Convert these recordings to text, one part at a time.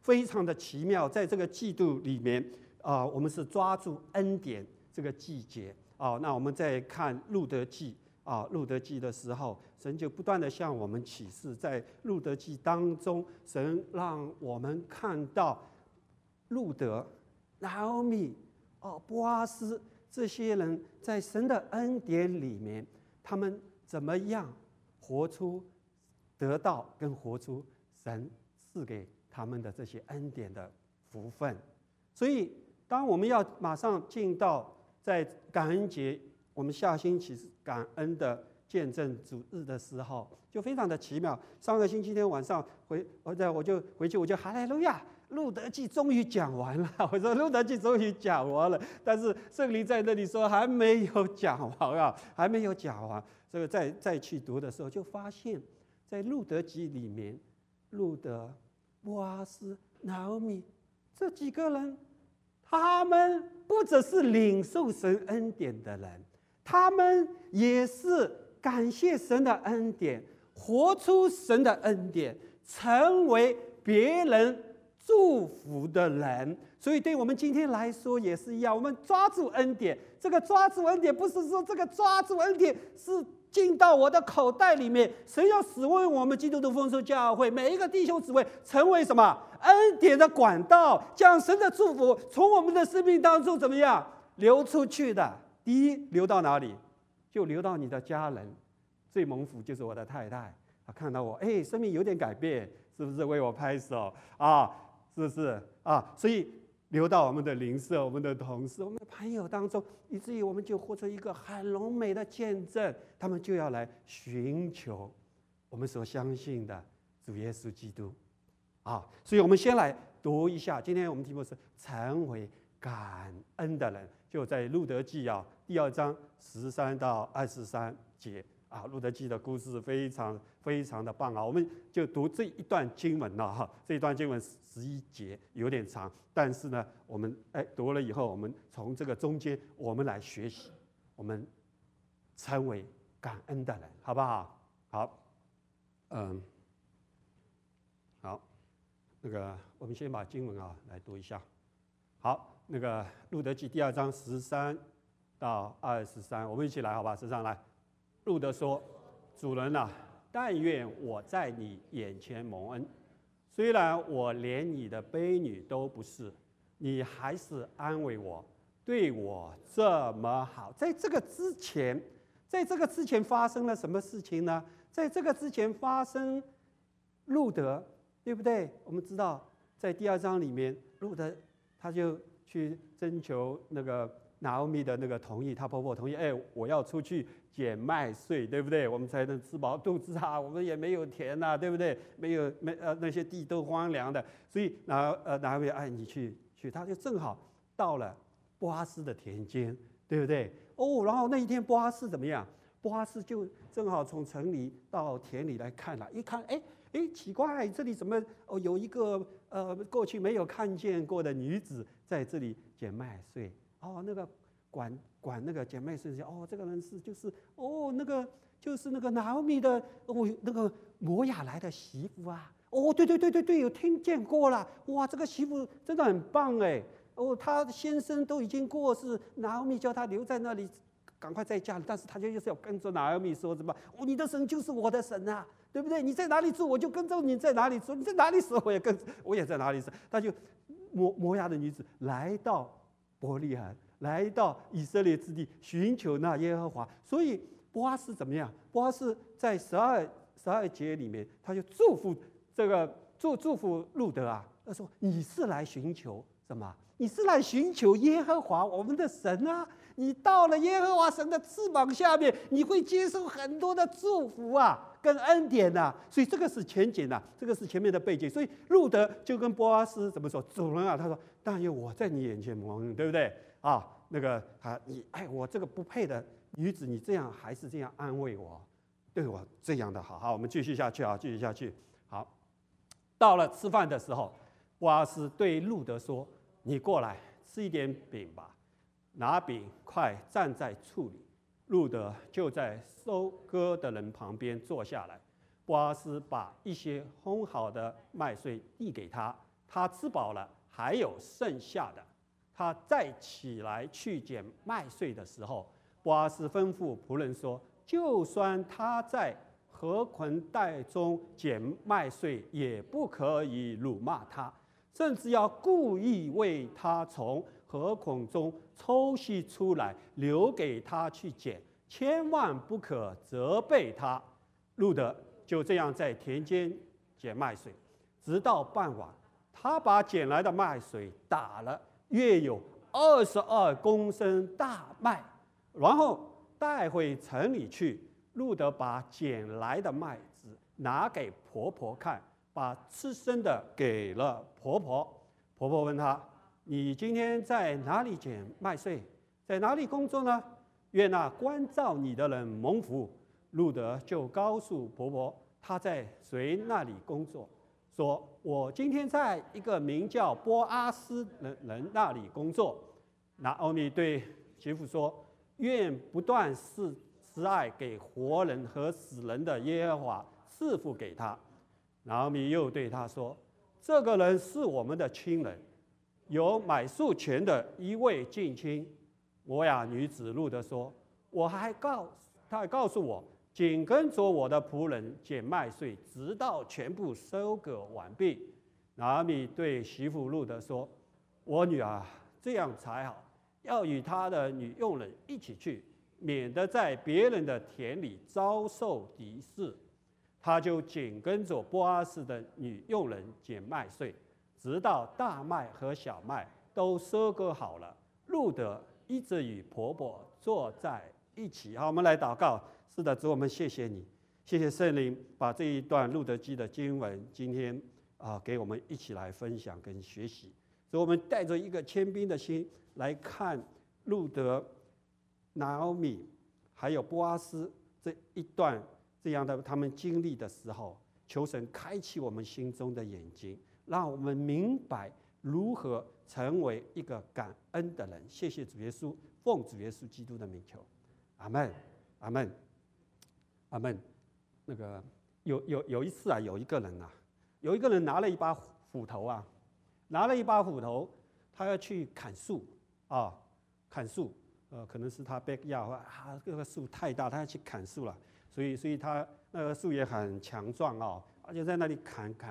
非常的奇妙。在这个季度里面我们是抓住恩典这个季节那我们在看路德记路德记的时候，神就不断的向我们启示，在路德记当中，神让我们看到路德、拿俄米、波阿斯这些人在神的恩典里面，他们怎么样活出得到跟活出神赐给他们的这些恩典的福分。所以当我们要马上进到在感恩节，我们下星期是感恩的见证主日的时候，就非常的奇妙。上个星期天晚上我就回去，我就哈利路亚，路德记终于讲完了。我说路德记终于讲完了，但是圣灵在那里说还没有讲完还没有讲完。这个再去读的时候，就发现，在路德记里面，路德、波阿斯、拿俄米这几个人，他们不只是领受神恩典的人，他们也是感谢神的恩典，活出神的恩典，成为别人祝福的人。所以对我们今天来说也是一样，我们抓住恩典。这个抓住恩典不是说这个抓住恩典是进到我的口袋里面，神要使用我们基督徒丰收教会每一个弟兄姊妹成为什么恩典的管道，将神的祝福从我们的生命当中怎么样流出去的。第一，流到哪里？就流到你的家人。最蒙福就是我的太太，看到我生命有点改变，是不是为我拍手是不是所以流到我们的邻舍、我们的同事、我们的朋友当中，以至于我们就活出一个很浓美的见证。他们就要来寻求我们所相信的主耶稣基督所以我们先来读一下，今天我们题目是成为感恩的人，就在路德记第2章13到23节路德记的故事非常非常的棒我们就读这一段经文这一段经文11节有点长，但是呢，我们读了以后，我们从这个中间我们来学习，我们成为感恩的人，好不好？好，好，那个我们先把经文来读一下。好，那个路德记第2章13到23，我们一起来，好吧？身上来。路德说：“主人但愿我在你眼前蒙恩，虽然我连你的婢女都不是，你还是安慰我，对我这么好。”在这个之前发生了什么事情呢？在这个之前发生路德，对不对？我们知道，在第2章里面，路德他就去征求那个拿俄米的那个同意，他婆婆同意，我要出去减麦穗，对不对？我们才能吃饱肚子我们也没有田对不对？那些地都荒凉的，所以拿俄米你去，他就正好到了波阿斯的田间，对不对？然后那一天波阿斯怎么样？波阿斯就正好从城里到田里来看了，一看，奇怪，这里怎么有一个过去没有看见过的女子在这里捡麦穗？那个管那个捡麦穗这个人就是那个拿俄米的那个摩亚来的媳妇对，有听见过了。哇，这个媳妇真的很棒他先生都已经过世，拿俄米叫他留在那里，赶快再嫁，但是他就是要跟着拿俄米说什么你的神就是我的神对不对？你在哪里住，我就跟着你在哪里住；你在哪里死，我也在哪里死。他就摩亚的女子来到伯利恒，来到以色列之地，寻求那耶和华。所以波阿斯怎么样？波阿斯在12节里面，他就祝福路德他说：“你是来寻求什么？你是来寻求耶和华我们的神你到了耶和华神的翅膀下面，你会接受很多的祝福跟恩典所以这个是前景这个是前面的背景。所以路德就跟波阿斯怎么说？主人他说：“但愿我在你眼前蒙恩，对不对那个你我这个不配的女子，你这样还是这样安慰我，对我这样的好。”好，我们继续下去好，到了吃饭的时候，波阿斯对路德说：“你过来吃一点饼吧。”拿饼快站在处里，路德就在收割的人旁边坐下来。波阿斯把一些烘好的麦穗递给他， 他吃饱了，还有剩下的，他再起来去捡麦穗的时候，波阿斯吩咐仆人说：就算他在禾捆袋中捡麦穗，也不可以辱骂他，甚至要故意为他从禾捆中抽吸出来，留给他去捡，千万不可责备他。路德就这样在田间捡麦穗，直到傍晚，他把捡来的麦穗打了，约有22公升大麦，然后带回城里去。路德把捡来的麦子拿给婆婆看，把吃剩的给了婆婆。婆婆问他：你今天在哪里捡麦穗？在哪里工作呢？愿那关照你的人蒙福。路德就告诉婆婆他在谁那里工作，说：我今天在一个名叫波阿斯的人那里工作。拿俄米对媳妇说：愿不断施爱给活人和死人的耶和华赐福给他。拿俄米又对他说：这个人是我们的亲人，有买树权的一位近亲。摩亚女子路德说：他还告诉我，紧跟着我的仆人捡麦穗，直到全部收割完毕。拿俄米对媳妇路德说：我女儿，这样才好，要与她的女佣人一起去，免得在别人的田里遭受敌视。他就紧跟着波阿斯的女佣人捡麦穗，直到大麦和小麦都收割好了。路德一直与婆婆坐在一起。好，我们来祷告。是的，主，我们谢谢你，谢谢圣灵把这一段路德记的经文今天给我们一起来分享跟学习。所以我们带着一个谦卑的心来看路德、拿俄米还有波阿斯这一段这样的他们经历的时候，求神开启我们心中的眼睛，让我们明白如何成为一个感恩的人。谢谢主耶稣，奉主耶稣基督的名求，阿们，阿们，阿们。那个有一次有一个人拿了一把斧头他要去砍树砍树，可能是他 backyard 这个树太大，他要去砍树了，所以他那个树也很强壮而且在那里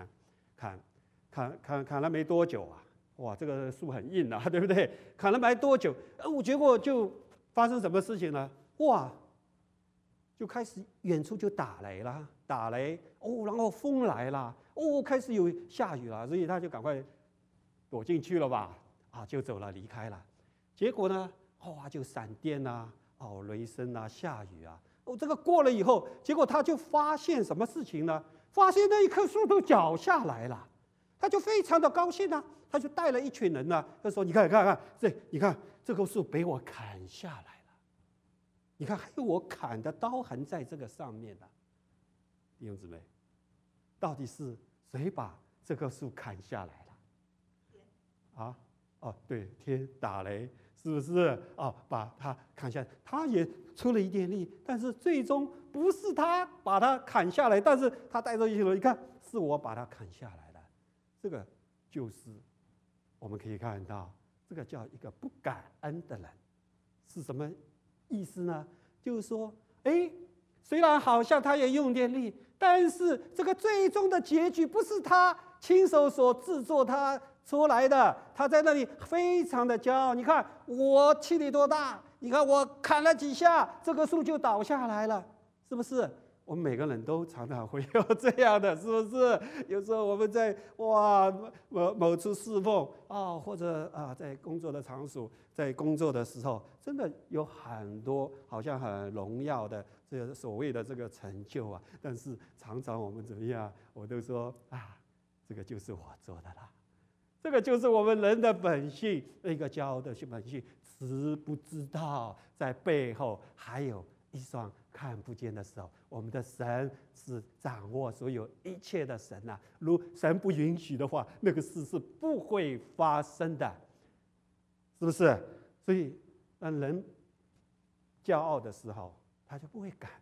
砍了没多久哇，这个树很硬对不对？砍了没多久，结果就发生什么事情呢？哇，就开始远处就打雷，然后风来了，开始有下雨了，所以他就赶快躲进去了吧，就走了，离开了。结果呢，就闪电雷声下雨这个过了以后，结果他就发现什么事情呢？发现那一棵树都倒下来了，他就非常的高兴他就带了一群人他说：你看，你看这棵树被我砍下来了，你看还有我砍的刀痕在这个上面弟兄姊妹，到底是谁把这棵树砍下来了？对，天打雷，是不是把它砍下来？他也出了一点力，但是最终不是他把它砍下来，但是他带着一群人，你看是我把它砍下来的。这个就是我们可以看到，这个叫一个不感恩的人，是什么意思呢？就是说，虽然好像他也用点力，但是这个最终的结局不是他亲手所制作他出来的，他在那里非常的骄傲。你看我气力多大，你看我砍了几下，这棵树就倒下来了，是不是？我们每个人都常常会有这样的，是不是？有时候我们在某处侍奉或者在工作的场所，在工作的时候，真的有很多好像很荣耀的这个所谓的这个成就但是常常我们怎么样？我都说这个就是我做的啦。这个就是我们人的本性，一个骄傲的本性，知不知道在背后还有一双看不见的手？我们的神是掌握所有一切的神如神不允许的话，那个事是不会发生的，是不是？所以当人骄傲的时候，他就不会感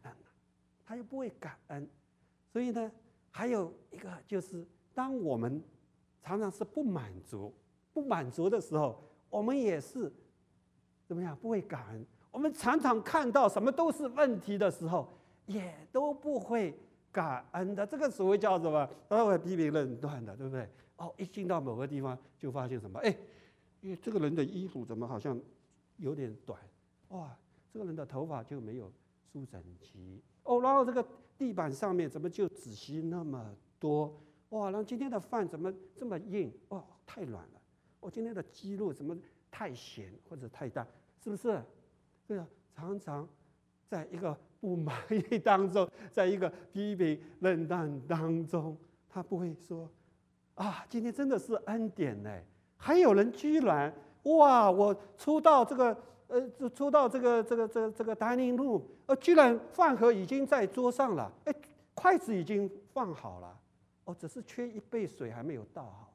恩所以呢，还有一个就是，当我们常常是不满足，不满足的时候，我们也是怎么样？不会感恩。我们常常看到什么都是问题的时候，也都不会感恩的。这个所谓叫什么？他会批评论断的，对不对？一进到某个地方就发现什么？因为这个人的衣服怎么好像有点短？哇，这个人的头发就没有梳整齐。然后这个地板上面怎么就纸屑那么多？哇，然后今天的饭怎么这么硬？太软了。今天的鸡肉怎么太咸或者太淡？是不是？对啊，常常在一个不满意当中，在一个批评论断当中，他不会说今天真的是恩典呢。还有人居然我出到这个dining room，居然饭盒已经在桌上了，筷子已经放好了，只是缺一杯水还没有倒好，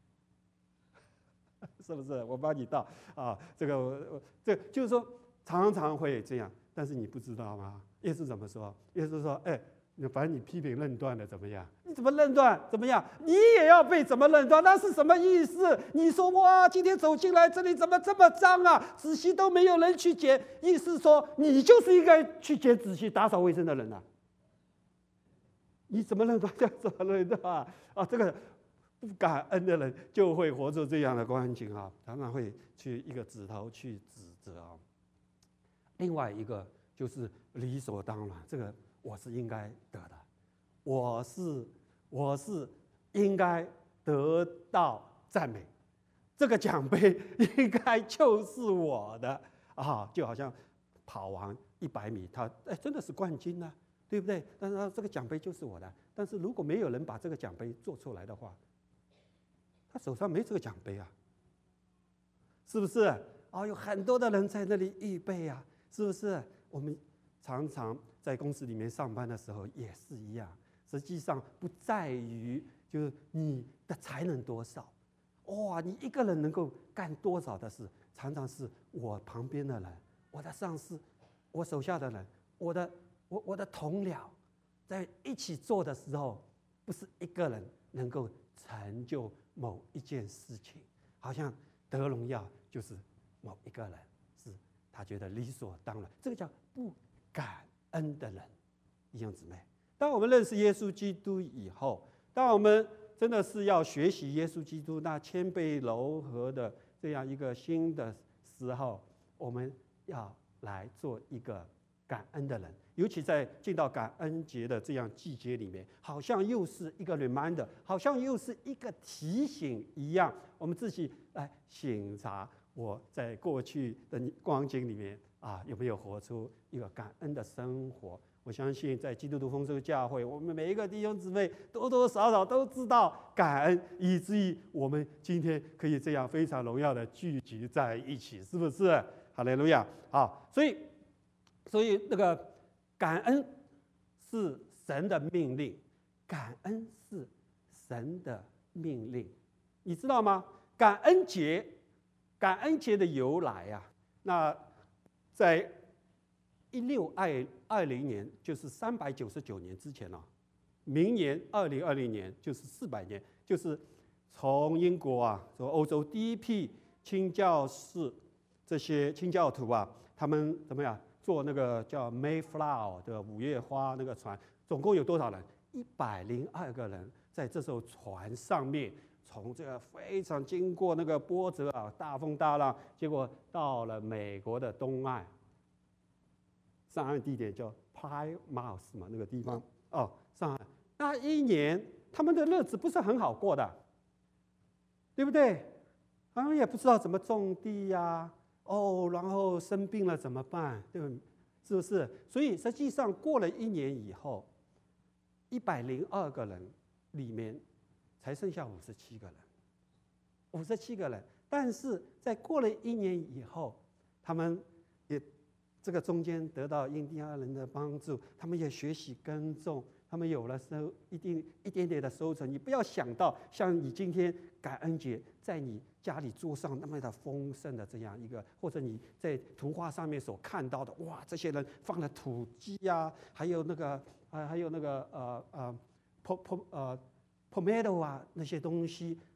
是不是？我帮你倒这就是说常常会这样，但是你不知道吗？耶稣怎么说？耶稣说：“反正你批评论断的怎么样？你怎么论断怎么样？你也要被怎么论断？那是什么意思？你说今天走进来这里怎么这么脏啊？纸屑都没有人去捡，意思说你就是应该去捡纸屑、打扫卫生的人啊？你怎么论断就怎么论断这个不感恩的人就会活出这样的光景常常会去一个指头去指责另外一个就是理所当然，这个我是应该得的，我是应该得到赞美，这个奖杯应该就是我的就好像跑完100米，他真的是冠军啊，对不对？但是这个奖杯就是我的。但是如果没有人把这个奖杯做出来的话，他手上没这个奖杯啊，是不是？有很多的人在那里预备啊，是不是？我们常常在公司里面上班的时候也是一样，实际上不在于就是你的才能多少，你一个人能够干多少的事，常常是我旁边的人，我的上司，我手下的人，我的同僚，在一起做的时候，不是一个人能够成就某一件事情，好像得荣耀就是某一个人，是他觉得理所当然，这个叫不感恩的人。弟兄姊妹，当我们认识耶稣基督以后，当我们真的是要学习耶稣基督那谦卑柔和的这样一个新的时候，我们要来做一个感恩的人。尤其在进到感恩节的这样季节里面，好像又是一个 reminder， 好像又是一个提醒一样，我们自己来省察我在过去的光景里面有没有活出一个感恩的生活。我相信在基督徒丰收教会，我们每一个弟兄姊妹多多少少都知道感恩，以至于我们今天可以这样非常荣耀的聚集在一起，是不是？哈利路亚！所以那个感恩是神的命令，感恩是神的命令，你知道吗？感恩节的由来那在1620年，就是399年之前明年2020年就是400年，就是从英国从欧洲第一批清教士这些清教徒他们怎么样做那个叫 Mayflower 的5月花那个船，总共有多少人？102个人在这艘船上面，从这个非常经过那个波折大风大浪，结果到了美国的东岸，上岸地点叫 Plymouth 嘛，那个地方上岸。那一年他们的日子不是很好过的，对不对？他们也不知道怎么种地然后生病了怎么办？对不对？是不是？所以实际上过了1年以后，102个人里面才剩下57个人，57个人。但是在过了1年以后，他们也这个中间得到印第安人的帮助，他们也学习耕种，他们有了一点点的收成。你不要想到像你今天感恩节在你家里桌上那么的丰盛的这样一个，或者你在图画上面所看到的，这些人放了土鸡还有那个pomelo 那些东西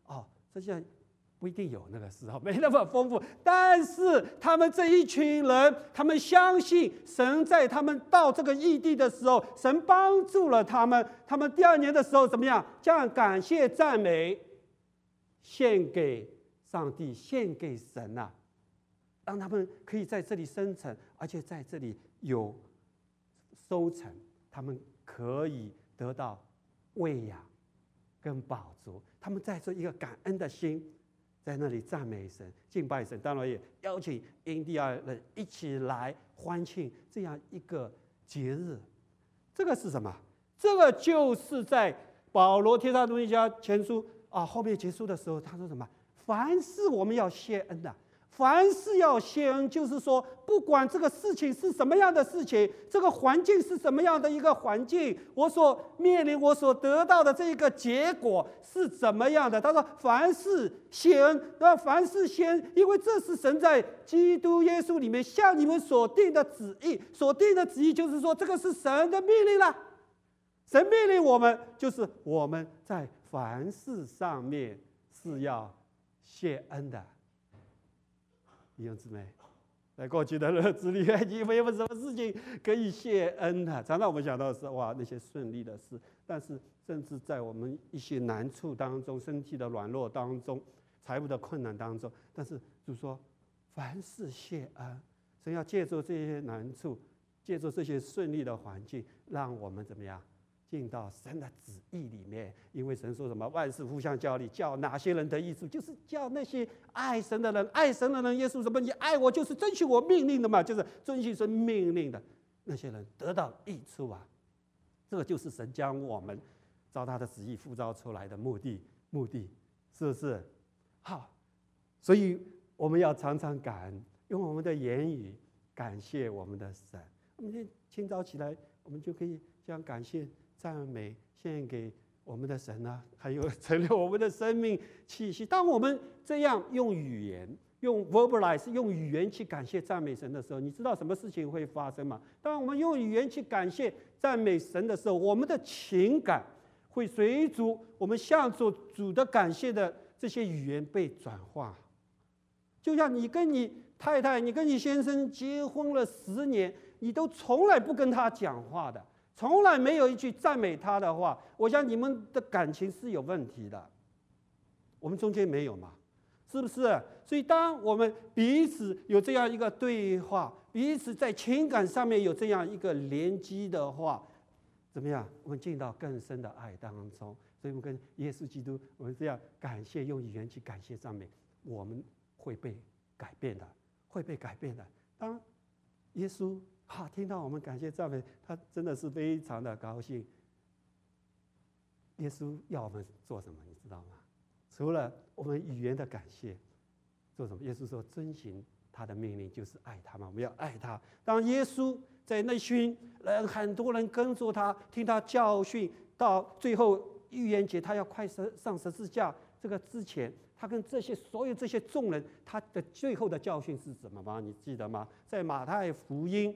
这些不一定有那个时候，没那么丰富。但是他们这一群人，他们相信神在他们到这个异地的时候，神帮助了他们。他们第2年的时候怎么样？将感谢赞美献给上帝，献给神啊，让他们可以在这里生成，而且在这里有收成，他们可以得到喂养跟饱足。他们带着一个感恩的心，在那里赞美神、敬拜神，当然也邀请印第安人一起来欢庆这样一个节日。这个是什么？这个就是在保罗帖撒罗尼迦前书后面结束的时候，他说什么？凡事我们要谢恩的。凡事要谢恩，就是说，不管这个事情是什么样的事情，这个环境是什么样的一个环境，我所面临、我所得到的这个结果是怎么样的？他说：“凡事谢恩，凡事谢恩，因为这是神在基督耶稣里面向你们所定的旨意。所定的旨意就是说，这个是神的命令了。神命令我们，就是我们在凡事上面是要谢恩的。”弟兄姊妹，在过去的日子里面，你没有什么事情可以谢恩的。常常我们想到的是那些顺利的事，但是甚至在我们一些难处当中、身体的软弱当中、财务的困难当中，但是主说凡事谢恩，神要借助这些难处，借助这些顺利的环境，让我们怎么样？进到神的旨意里面，因为神说什么？万事互相效力，叫哪些人得益处？就是叫那些爱神的人，爱神的人。耶稣什么？你爱我，就是遵循我命令的嘛，就是遵循神命令的那些人得到益处啊。这个就是神将我们照他的旨意呼召出来的目的，是不是？好，所以我们要常常感恩，用我们的言语感谢我们的神。我们清早起来，我们就可以将感谢、赞美献给我们的神啊，还有成了我们的生命气息。当我们这样用语言、用 verbalize、用语言去感谢、赞美神的时候，你知道什么事情会发生吗？当我们用语言去感谢、赞美神的时候，我们的情感会随着我们向着主的感谢的这些语言被转化。就像你跟你太太、你跟你先生结婚了10年，你都从来不跟他讲话的。从来没有一句赞美他的话，我想你们的感情是有问题的。我们中间没有嘛，是不是？所以当我们彼此有这样一个对话，彼此在情感上面有这样一个连接的话，怎么样？我们进到更深的爱当中。所以我们跟耶稣基督，我们这样感谢，用语言去感谢赞美，我们会被改变的，会被改变的。当耶稣听到我们感谢赞美，他真的是非常的高兴。耶稣要我们做什么，你知道吗？除了我们语言的感谢，做什么？耶稣说遵循他的命令就是爱他嘛，我们要爱他。当耶稣在那群人，很多人跟着他，听他教训，到最后逾越节他要快上十字架这个之前，他跟所有这些众人，他的最后的教训是什么吗？你记得吗？在马太福音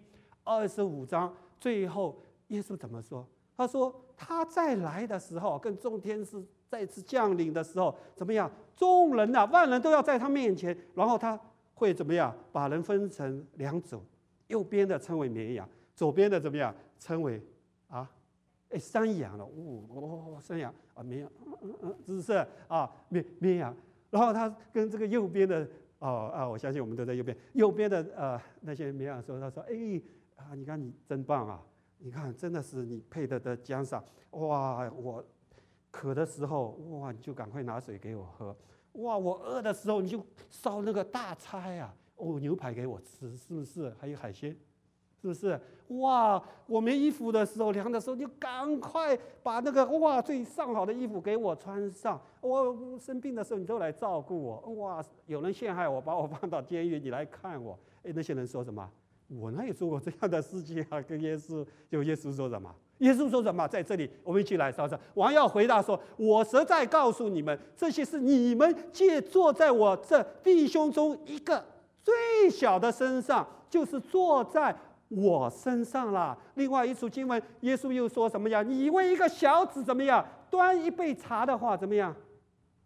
25章最后，耶稣怎么说？他说他再来的时候，跟众天使再次降临的时候，怎么样？众人万人都要在他面前，然后他会怎么样？把人分成2组，右边的称为绵羊，左边的怎么样？称为山羊了。山羊绵羊，是不是绵羊？然后他跟这个右边的我相信我们都在右边。右边的那些绵羊说，他说你看你真棒啊！你看真的是你配的奖赏。哇，我渴的时候，你就赶快拿水给我喝。哇，我饿的时候你就烧那个大菜啊，牛排给我吃，是不是？还有海鲜，是不是？哇，我没衣服的时候，凉的时候，就赶快把那个最上好的衣服给我穿上。我生病的时候，你都来照顾我。哇，有人陷害我，把我放到监狱，你来看我。那些人说什么？我哪有做过这样的事情啊？跟耶稣说什么？耶稣说什么？在这里，我们一起来烧香。王要回答说：“我实在告诉你们，这些是你们借坐在我这弟兄中一个最小的身上，就是坐在我身上了。”另外一处经文，耶稣又说什么呀？你为一个小子怎么样？端一杯茶的话怎么样？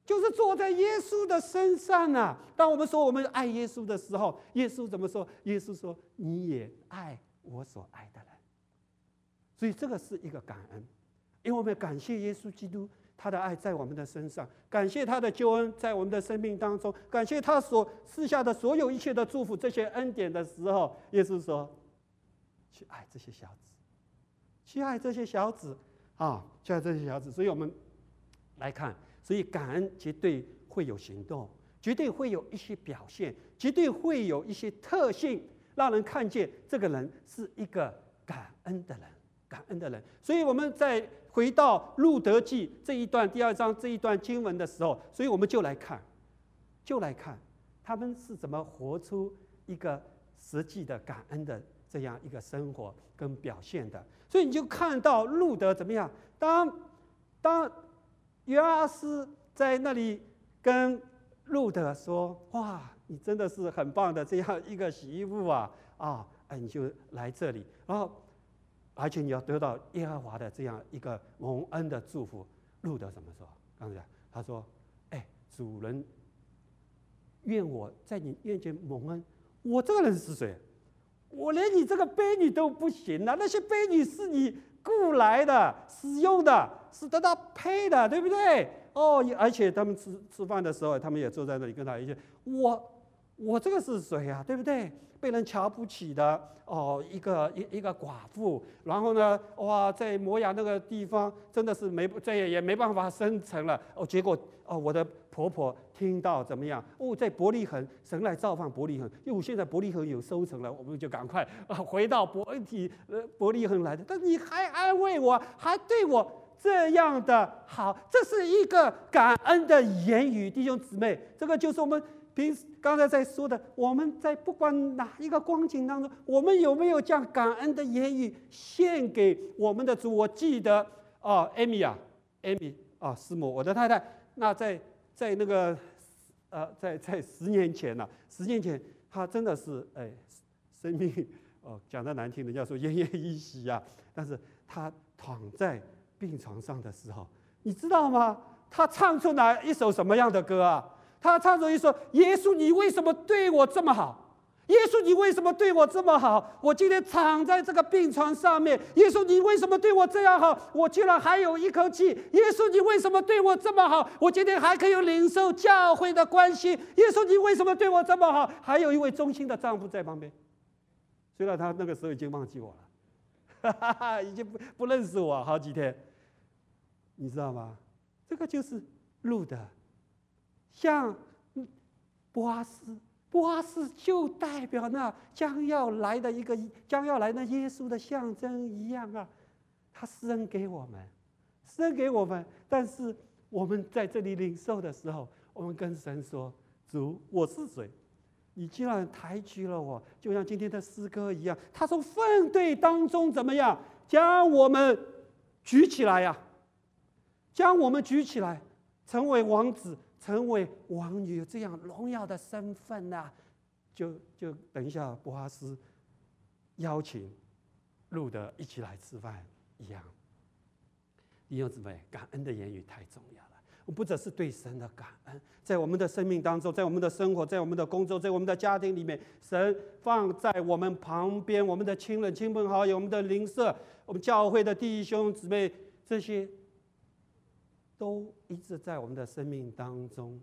就是坐在耶稣的身上啊。当我们说我们爱耶稣的时候，耶稣怎么说？耶稣说：“你也爱我所爱的人。”所以这个是一个感恩，因为我们感谢耶稣基督他的爱在我们的身上，感谢他的救恩在我们的生命当中，感谢他所赐下的所有一切的祝福，这些恩典的时候，耶稣说：“去爱这些小子，去爱这些小子啊，去爱这些小子。”所以我们来看，所以感恩绝对会有行动，绝对会有一些表现，绝对会有一些特性，让人看见这个人是一个感恩的人。感恩的人，所以我们在回到路德记这一段第2章这一段经文的时候，所以我们就来看他们是怎么活出一个实际的感恩的这样一个生活跟表现的。所以你就看到路德怎么样？当约阿斯在那里跟路德说：“哇，你真的是很棒的这样一个媳妇啊！你就来这里，然后。”而且你要得到耶和华的这样一个蒙恩的祝福。路德怎么说？刚才他说：“主人，愿我在你面前蒙恩。我这个人是谁？我连你这个婢女都不行啊！那些婢女是你雇来的、使用的，是得到配的，对不对？而且他们吃饭的时候，他们也坐在那里跟他一起。我这个是谁啊？对不对？被人瞧不起的一个寡妇，然后呢，在摩亚那个地方真的是再也没办法生存了。结果我的婆婆听到怎么样？在伯利恒，神来造访伯利恒，因为现在伯利恒有收成了，我们就赶快回到伯利恒来的。但你还安慰我，还对我这样的好，这是一个感恩的言语，弟兄姊妹，这个就是我们。刚才在说的，我们在不管哪一个光景当中，我们有没有将感恩的言语献给我们的主？我记得Amy 师母，我的太太，那在那个在10年前了，10年前她真的是生命讲得难听，人家说奄奄一息啊。但是她躺在病床上的时候，你知道吗？她唱出来一首什么样的歌啊？他唱着一首：“耶稣，你为什么对我这么好？耶稣，你为什么对我这么好？我今天躺在这个病床上面，耶稣，你为什么对我这样好？我居然还有一口气！耶稣，你为什么对我这么好？我今天还可以领受教会的关系。耶稣，你为什么对我这么好？还有一位忠心的丈夫在旁边，虽然他那个时候已经忘记我了，已经不认识我好几天，你知道吗？这个就是路德。”像波阿斯就代表那将要来的耶稣的象征一样啊，他施恩给我们，但是我们在这里领受的时候，我们跟神说：“主，我是谁？你既然抬举了我，就像今天的诗歌一样，他从粪堆当中怎么样将我们举起来呀？将我们举起来，成为王子。”成为王女这样荣耀的身份啊，就等一下波阿斯邀请路德一起来吃饭一样。弟兄姊妹，感恩的言语太重要了。我不只是对神的感恩，在我们的生命当中，在我们的生活，在我们的工作，在我们的家庭里面，神放在我们旁边，我们的亲人、亲朋好友，我们的邻舍，我们教会的弟兄姊妹，这些。都一直在我们的生命当中，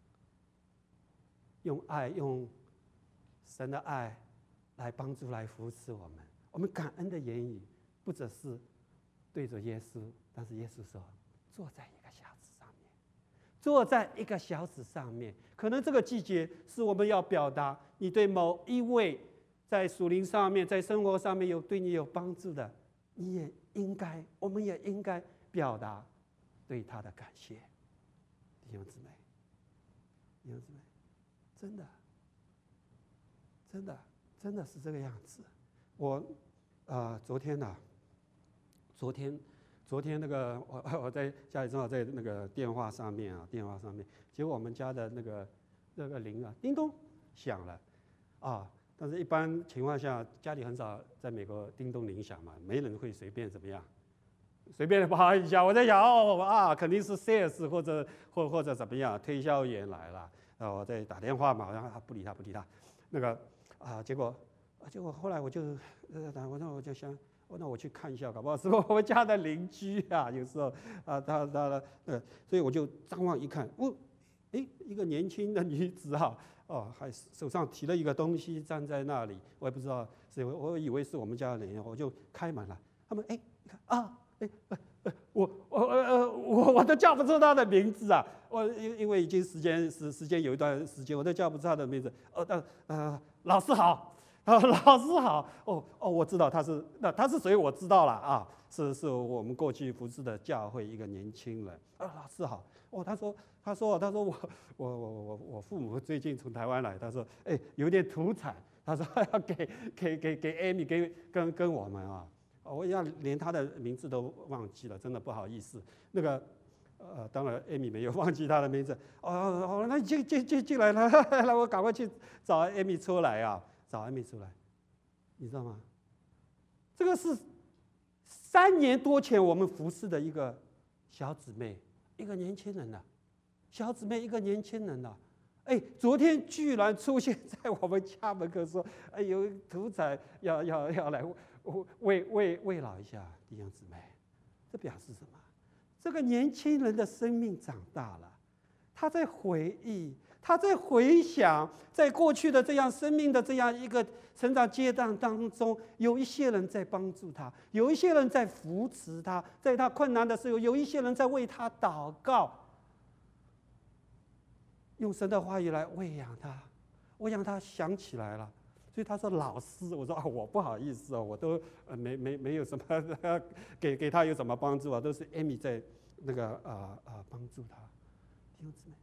用神的爱来帮助、来扶持我们。我们感恩的言语，不只是对着耶稣，但是耶稣说：“坐在一个小子上面，坐在一个小子上面。”可能这个季节是我们要表达你对某一位在属灵上面、在生活上面对你有帮助的，我们也应该表达。对他的感谢，弟兄姊妹，真的是这个样子。我昨天那个我在家里正好在那个电话上面，结果我们家的那个铃啊，叮咚响了啊。但是一般情况下，家里很少在美国叮咚铃响嘛，没人会随便怎么样随便扒一下，我在想肯定是 sales 或者怎么样推销员来了，我在打电话嘛，好像不理他，那个结果后来我就我就想，那我去看一下，搞不好是我们家的邻居啊，有时候所以我就张望一看，一个年轻的女子还手上提了一个东西站在那里，我也不知道是，我以为是我们家的人，我就开门了，他们你看我都叫不出他的名字啊！因为已经时间有一段时间，我都叫不出他的名字。老师好，老师好。我知道他是谁，我知道了啊，是我们过去服侍的教会一个年轻人。老师好。他说我父母最近从台湾来，他说有点土产，他说要给 Amy 跟我们啊。我连他的名字都忘记了，真的不好意思。那个当然 Amy 没有忘记他的名字。那进来了，来我赶快去找 Amy 出来啊，找 Amy 出来，你知道吗？这个是3年多前我们服侍的一个小姊妹，一个年轻人小姊妹一个年轻人昨天居然出现在我们家门口说，有屠宰要来慰劳一下弟兄姊妹，这表示什么？这个年轻人的生命长大了，他在回忆，他在回想，在过去的这样生命的这样一个成长阶段当中，有一些人在帮助他，有一些人在扶持他，在他困难的时候，有一些人在为他祷告，用神的话语来喂养他，我让他想起来了。所以他说老师，我说我不好意思我都没有什么给他有什么帮助都是 Amy 在那个帮助他。弟兄姊妹，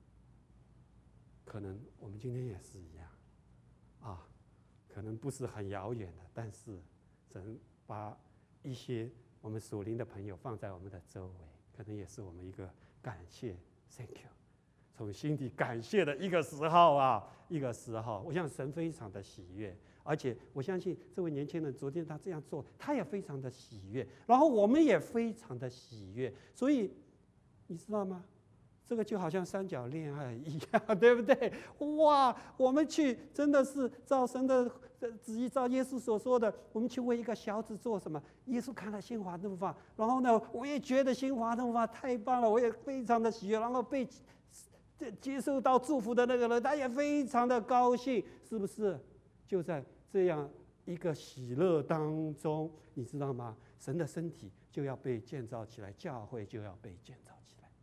可能我们今天也是一样可能不是很遥远的，但是神把一些我们属灵的朋友放在我们的周围，可能也是我们一个感谢 ，Thank you。从心底感谢的一个时候我想神非常的喜悦，而且我相信这位年轻人昨天他这样做，他也非常的喜悦，然后我们也非常的喜悦，所以你知道吗？这个就好像三角恋爱一样，对不对？哇，我们去真的是照神的旨意，照耶稣所说的，我们去为一个小子做什么？耶稣看了心花怒放，然后呢，我也觉得心花怒放太棒了，我也非常的喜悦，然后被接受到祝福的那个人，他也非常的高兴，是不是？就在这样一个喜乐当中，你知道吗？神的身体就要被建造起来，教会就要被建造起来。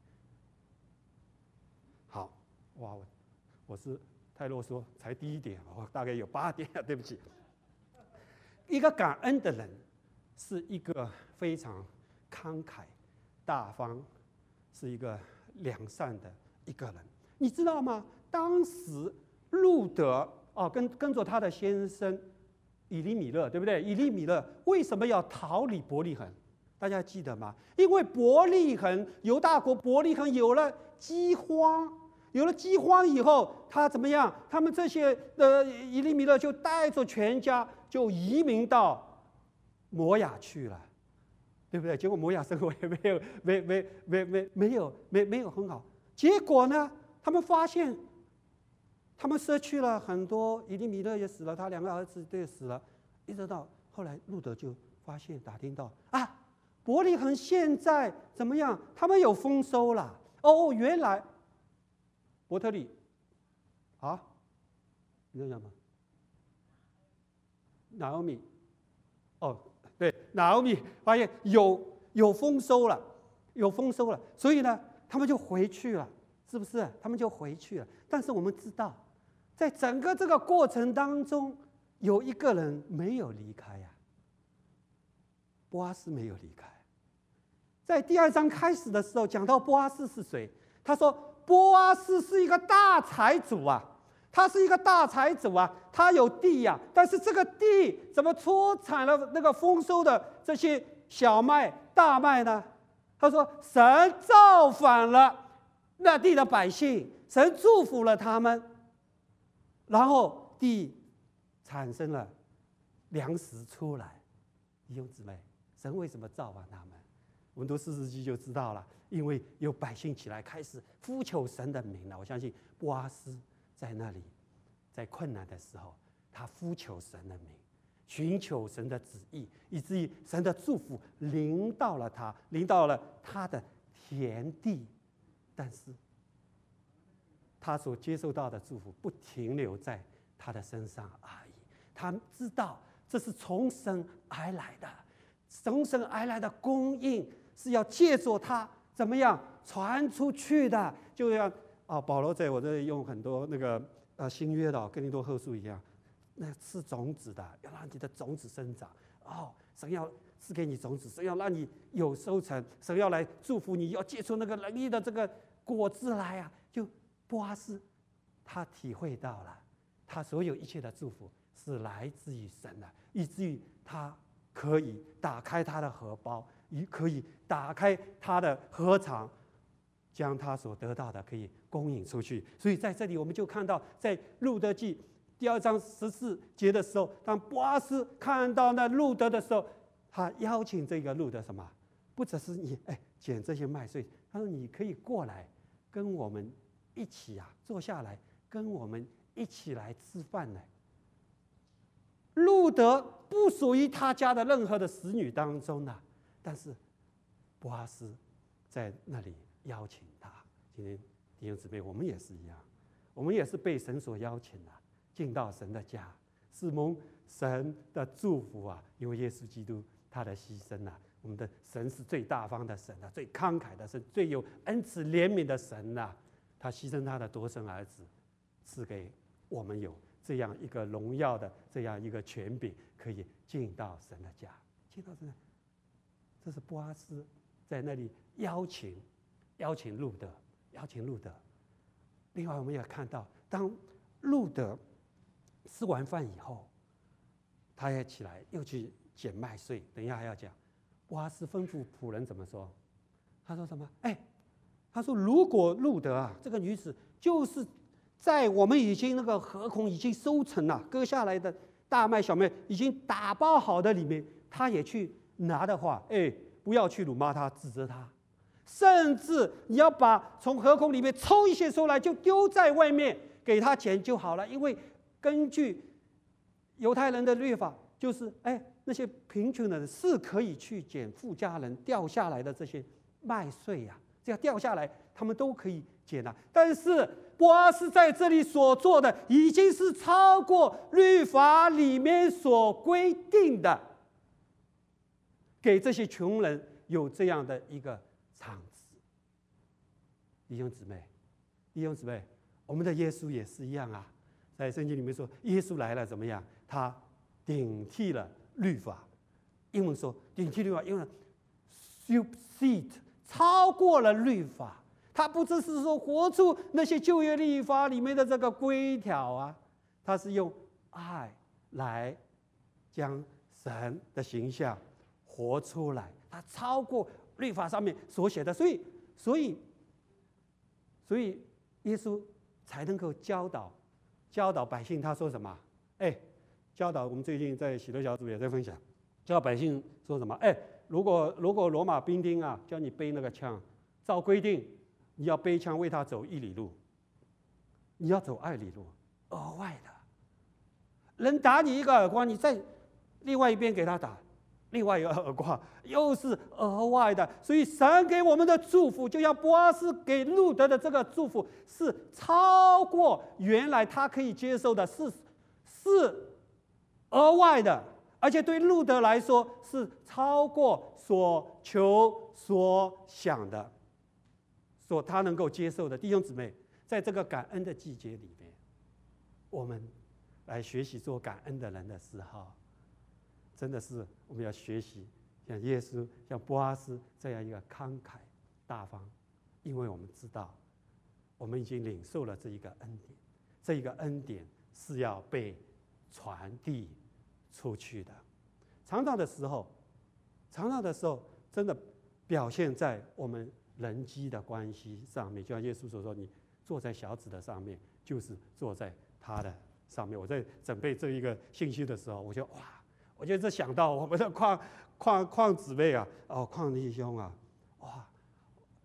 好，我是太啰嗦，才第1点，我大概有8点，对不起。一个感恩的人是一个非常慷慨大方，是一个良善的一个人，你知道吗？当时路德跟着他的先生以利米勒，对不对？以利米勒为什么要逃离伯利恒？大家记得吗？因为伯利恒犹大国伯利恒有了饥荒，以后，他怎么样？他们这些以利米勒就带着全家就移民到摩亚去了，对不对？结果摩亚生活也没有很好。结果呢，他们发现，他们失去了很多，以利米勒也死了，他2个儿子都也死了，一直到后来路德就发现打听到伯利恒现在怎么样？他们有丰收了。原来伯特利你在讲吗？Naomi，对，Naomi发现有丰收了，所以呢，他们就回去了，是不是？他们就回去了。但是我们知道，在整个这个过程当中，有一个人没有离开波阿斯没有离开。在第2章开始的时候，讲到波阿斯是谁，他说波阿斯是一个大财主他是一个大财主他有地但是这个地怎么出产了那个丰收的这些小麦、大麦呢？他说神造反了那地的百姓，神祝福了他们，然后地产生了粮食出来。弟兄姊妹，神为什么造反他们？ 我们读士师记就知道了，因为有百姓起来开始呼求神的名了。我相信波阿斯在那里，在困难的时候，他呼求神的名，寻求神的旨意，以至于神的祝福临到了他，临到了他的田地。但是，他所接受到的祝福不停留在他的身上而已。他知道这是从神而来的，从神而来的供应是要借助他怎么样传出去的。就像保罗在我这里用很多那个新约的哥林多后书一样，那是种子的，要让你的种子生长。神要赐给你种子，神要让你有收成，神要来祝福你，要结出那个仁义的这个果子来啊！就波阿斯，他体会到了，他所有一切的祝福是来自于神的，以至于他可以打开他的荷包，可以打开他的禾场，将他所得到的可以供应出去。所以在这里我们就看到，在路得记第2章14节的时候，当波阿斯看到那路得的时候，他邀请这个路得什么？不只是你捡这些麦穗，他说你可以过来跟我们一起坐下来，跟我们一起来吃饭呢。路得不属于他家的任何的使女当中呢，但是波阿斯在那里邀请他。今天弟兄姊妹，我们也是一样，我们也是被神所邀请的，进到神的家，是蒙神的祝福因为耶稣基督他的牺牲我们的神是最大方的神最慷慨的神，最有恩慈怜悯的神他牺牲他的独生儿子，赐给我们有这样一个荣耀的这样一个权柄，可以进到神的家，进到神的。这是波阿斯在那里邀请路得。另外，我们也看到，当路得吃完饭以后，他也起来又去捡麦穗。等一下还要讲，波阿斯吩咐仆人怎么说？他说什么？他说如果路得这个女子就是在我们已经那个禾捆已经收成了，割下来的大麦小麦已经打包好的里面，他也去拿的话，不要去辱骂他，指责他，甚至你要把从禾捆里面抽一些出来，就丢在外面给他钱就好了。因为根据犹太人的律法，就是那些贫穷的人是可以去捡富家人掉下来的这些麦穗这样掉下来，他们都可以捡但是波阿斯在这里所做的，已经是超过律法里面所规定的，给这些穷人有这样的一个场子。弟兄姊妹，我们的耶稣也是一样在圣经里面说，耶稣来了怎么样？他顶替了律法。英文说顶替律法，英文 supersede， 超过了律法。他不只是说活出那些旧约律法里面的这个规条他是用爱来将神的形象活出来，他超过律法上面所写的。所以耶稣才能够教导百姓。他说什么？教导我们最近在喜乐小组也在分享，教百姓说什么？如果罗马兵丁叫你背那个枪，照规定你要背枪为他走1里路，你要走2里路，额外的。人打你一个耳光，你在另外一边给他打另外一个耳光，又是额外的。所以神给我们的祝福，就像波阿斯给路得的这个祝福，是超过原来他可以接受的，是额外的，而且对路得来说是超过所求所想的，所他能够接受的。弟兄姊妹，在这个感恩的季节里面，我们来学习做感恩的人的时候，真的是我们要学习像耶稣、像波阿斯这样一个慷慨大方，因为我们知道我们已经领受了这一个恩典，这一个恩典是要被传递出去的。常常的时候真的表现在我们人际的关系上面，就像耶稣所说，你坐在小子的上面，就是坐在他的上面。我在准备这一个信息的时候，我就想到我们的邝姊妹邝弟兄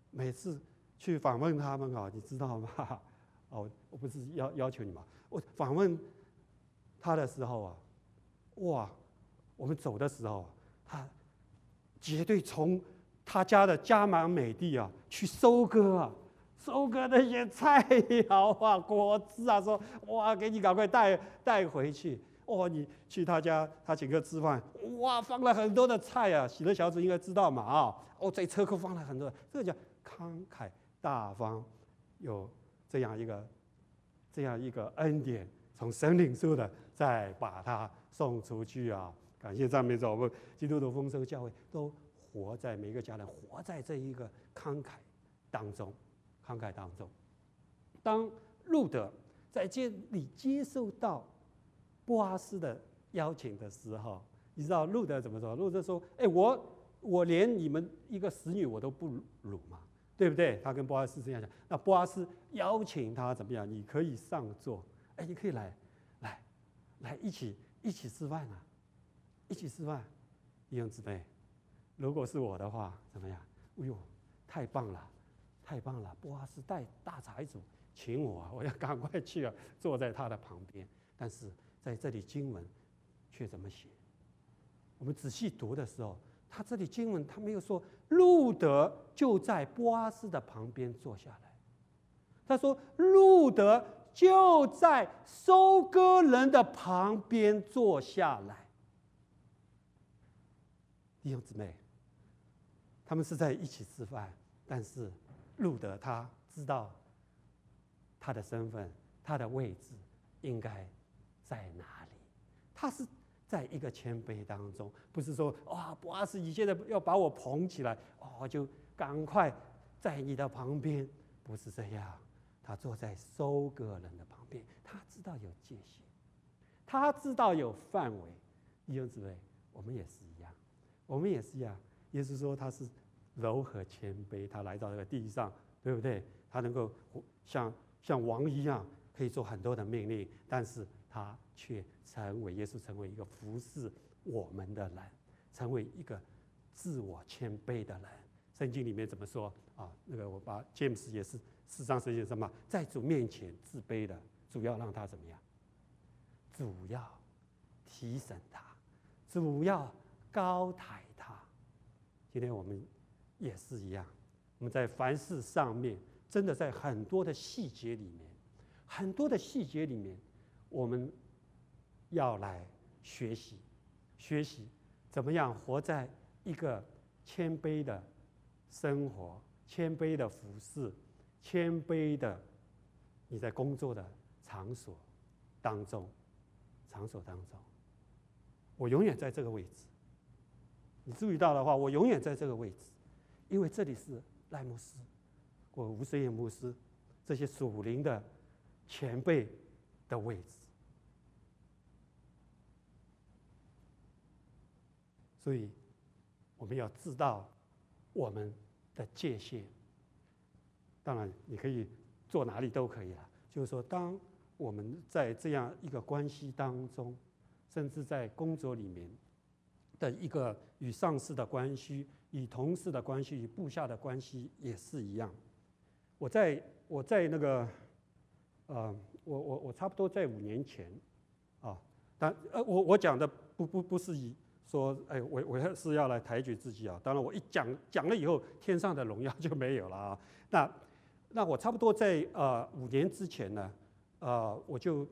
每次去访问他们啊，你知道吗？哦，我不是要求你嘛，我访问他的时候啊，哇，我们走的时候，他绝对从他家的迦南美地啊去收割啊，收割那些菜肴啊、果子啊，说哇，给你赶快带回去。哦，你去他家，他请客吃饭，哇，放了很多的菜啊。喜乐小组应该知道嘛啊，哦，在车库放了很多，这个叫慷慨大方，有这样一个恩典，从神领受的，再把它送出去啊！感谢赞美主，我们基督徒丰盛教会都活在每一个家人活在这一个慷慨当中，慷慨当中。当路德在这里接受到波阿斯的邀请的时候，你知道路德怎么说？路德说：“哎，我连你们一个使女我都不辱嘛，对不对？”他跟波阿斯这样讲。那波阿斯邀请他怎么样？你可以上座，哎，你可以来一起吃饭啊，一起吃饭。弟兄姊妹，如果是我的话，怎么样？哎呦，太棒了，太棒了！波阿斯带大财主请我啊，我要赶快去啊，坐在他的旁边。但是在这里经文却怎么写？我们仔细读的时候，他这里经文他没有说路德就在波阿斯的旁边坐下来，他说路德就在收割人的旁边坐下来。弟兄姊妹，他们是在一起吃饭，但是路德他知道他的身份，他的位置应该在哪里？他是在一个谦卑当中，不是说哇，波阿斯你现在要把我捧起来，哦，就赶快在你的旁边，不是这样。他坐在收割人的旁边，他知道有界限，他知道有范围。弟兄姊妹，我们也是一样，我们也是一样。耶稣说他是柔和谦卑，他来到这个地上，对不对？他能够像王一样，可以做很多的命令，但是他却耶稣成为一个服侍我们的人，成为一个自我谦卑的人。圣经里面怎么说啊？那个我把 James 也是4章17节什么，在主面前自卑的，主要让他怎么样？主要提升他，主要高抬他。今天我们也是一样，我们在凡事上面，真的在很多的细节里面，我们要来学习怎么样活在一个谦卑的生活、谦卑的服事、谦卑的你在工作的场所当中，我永远在这个位置。你注意到的话，我永远在这个位置，因为这里是赖牧师或吴思燕牧师这些属灵的前辈的位置。所以我们要知道我们的界限。当然你可以坐哪里都可以了，就是说当我们在这样一个关系当中，甚至在工作里面的一个与上司的关系、与同事的关系、与部下的关系也是一样。我在那个我差不多在5年前啊，但我讲的不是以说哎我是要来抬举自己啊。当然我一讲了以后，天上的荣耀就没有了啊。那我差不多在5年之前呢，我就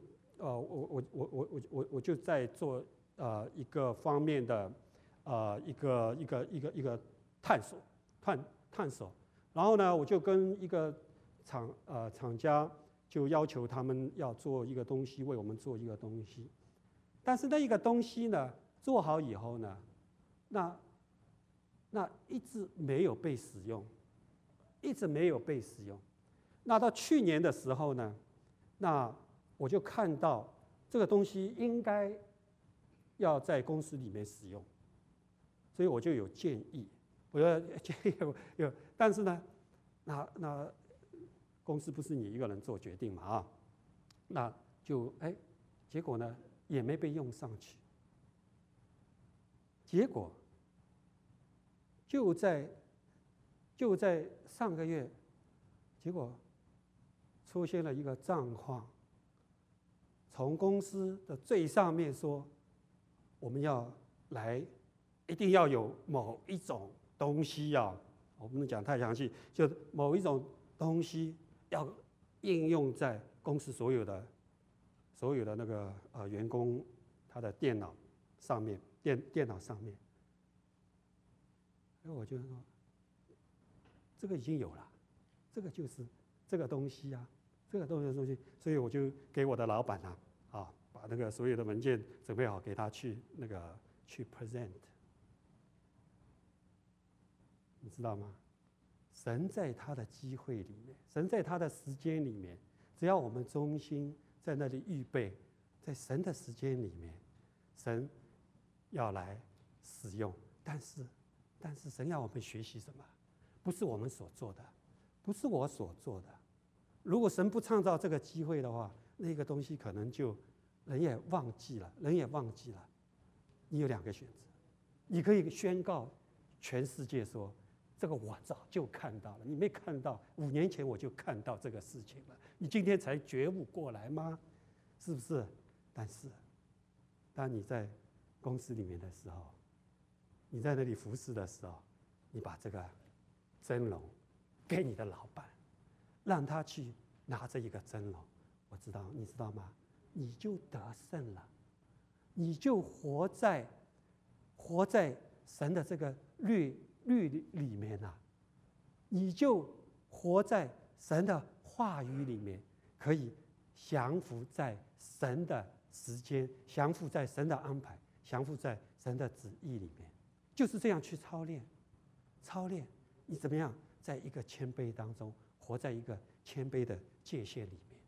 我就在做一个方面的一个探索，然后呢，我就跟一个厂家就要求他们要做一个东西，为我们做一个东西，但是那一个东西呢，做好以后呢，那一直没有被使用，那到去年的时候呢，那我就看到这个东西应该要在公司里面使用，所以我就有建议，我说建议有，但是呢，那公司不是你一个人做决定嘛啊，那就结果呢也没被用上去，结果就在就在上个月，结果出现了一个状况，从公司的最上面说，我们要来，一定要有某一种东西我不能讲太详细，就某一种东西要应用在公司所有的那个员工他的电脑上面，电脑上面。所以我就说，这个已经有了，这个就是这个东西这个东西，所以我就给我的老板把那个所有的文件准备好，给他去present。你知道吗？神在他的机会里面，神在他的时间里面，只要我们忠心在那里预备，在神的时间里面，神要来使用。但是神要我们学习什么？不是我们所做的，不是我所做的。如果神不创造这个机会的话，那个东西可能就人也忘记了。你有两个选择，你可以宣告全世界说，这个我早就看到了，你没看到，5年前我就看到这个事情了，你今天才觉悟过来吗？是不是？但是当你在公司里面的时候，你在那里服侍的时候，你把这个真龙给你的老板，让他去拿着一个真龙，你知道吗？你就得胜了，你就活在神的这个律里面你就活在神的话语里面，可以降服在神的时间，降服在神的安排，降服在神的旨意里面，就是这样去操练。你怎么样在一个谦卑当中，活在一个谦卑的界限里面？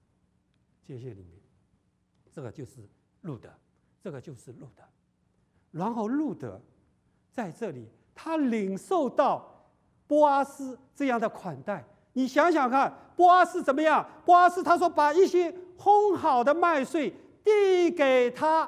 这个就是路德，然后路德在这里，他领受到波阿斯这样的款待。你想想看，波阿斯怎么样？波阿斯他说把一些烘好的麦穗递给他。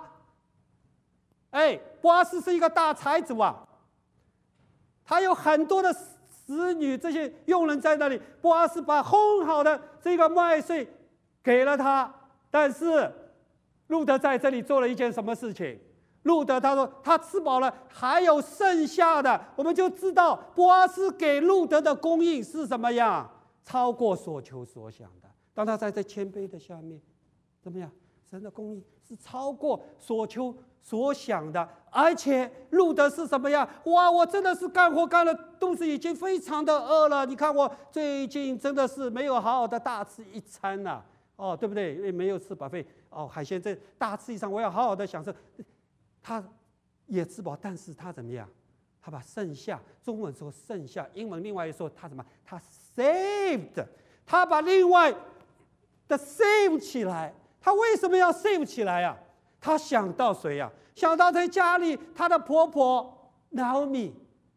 波阿斯是一个大才子他有很多的使女，这些佣人在那里。波阿斯把烘好的这个麦穗给了他，但是路德在这里做了一件什么事情？路德他说他吃饱了，还有剩下的，我们就知道波阿斯给路德的供应是什么样，超过所求所想的。当他在这谦卑的下面，怎么样？神的供应是超过所求所想的，而且路德是什么样？我真的是干活干了，肚子已经非常的饿了。你看我最近真的是没有好好的大吃一餐对不对？没有吃buffet海鲜这大吃一餐，我要好好的享受。他也吃饱，但是他怎么样？他把剩下，中文说剩下，英文另外一说他什么？他 saved， 他把另外的 save 起来。他为什么要 save 起来他想到谁想到在家里他的婆婆 Naomi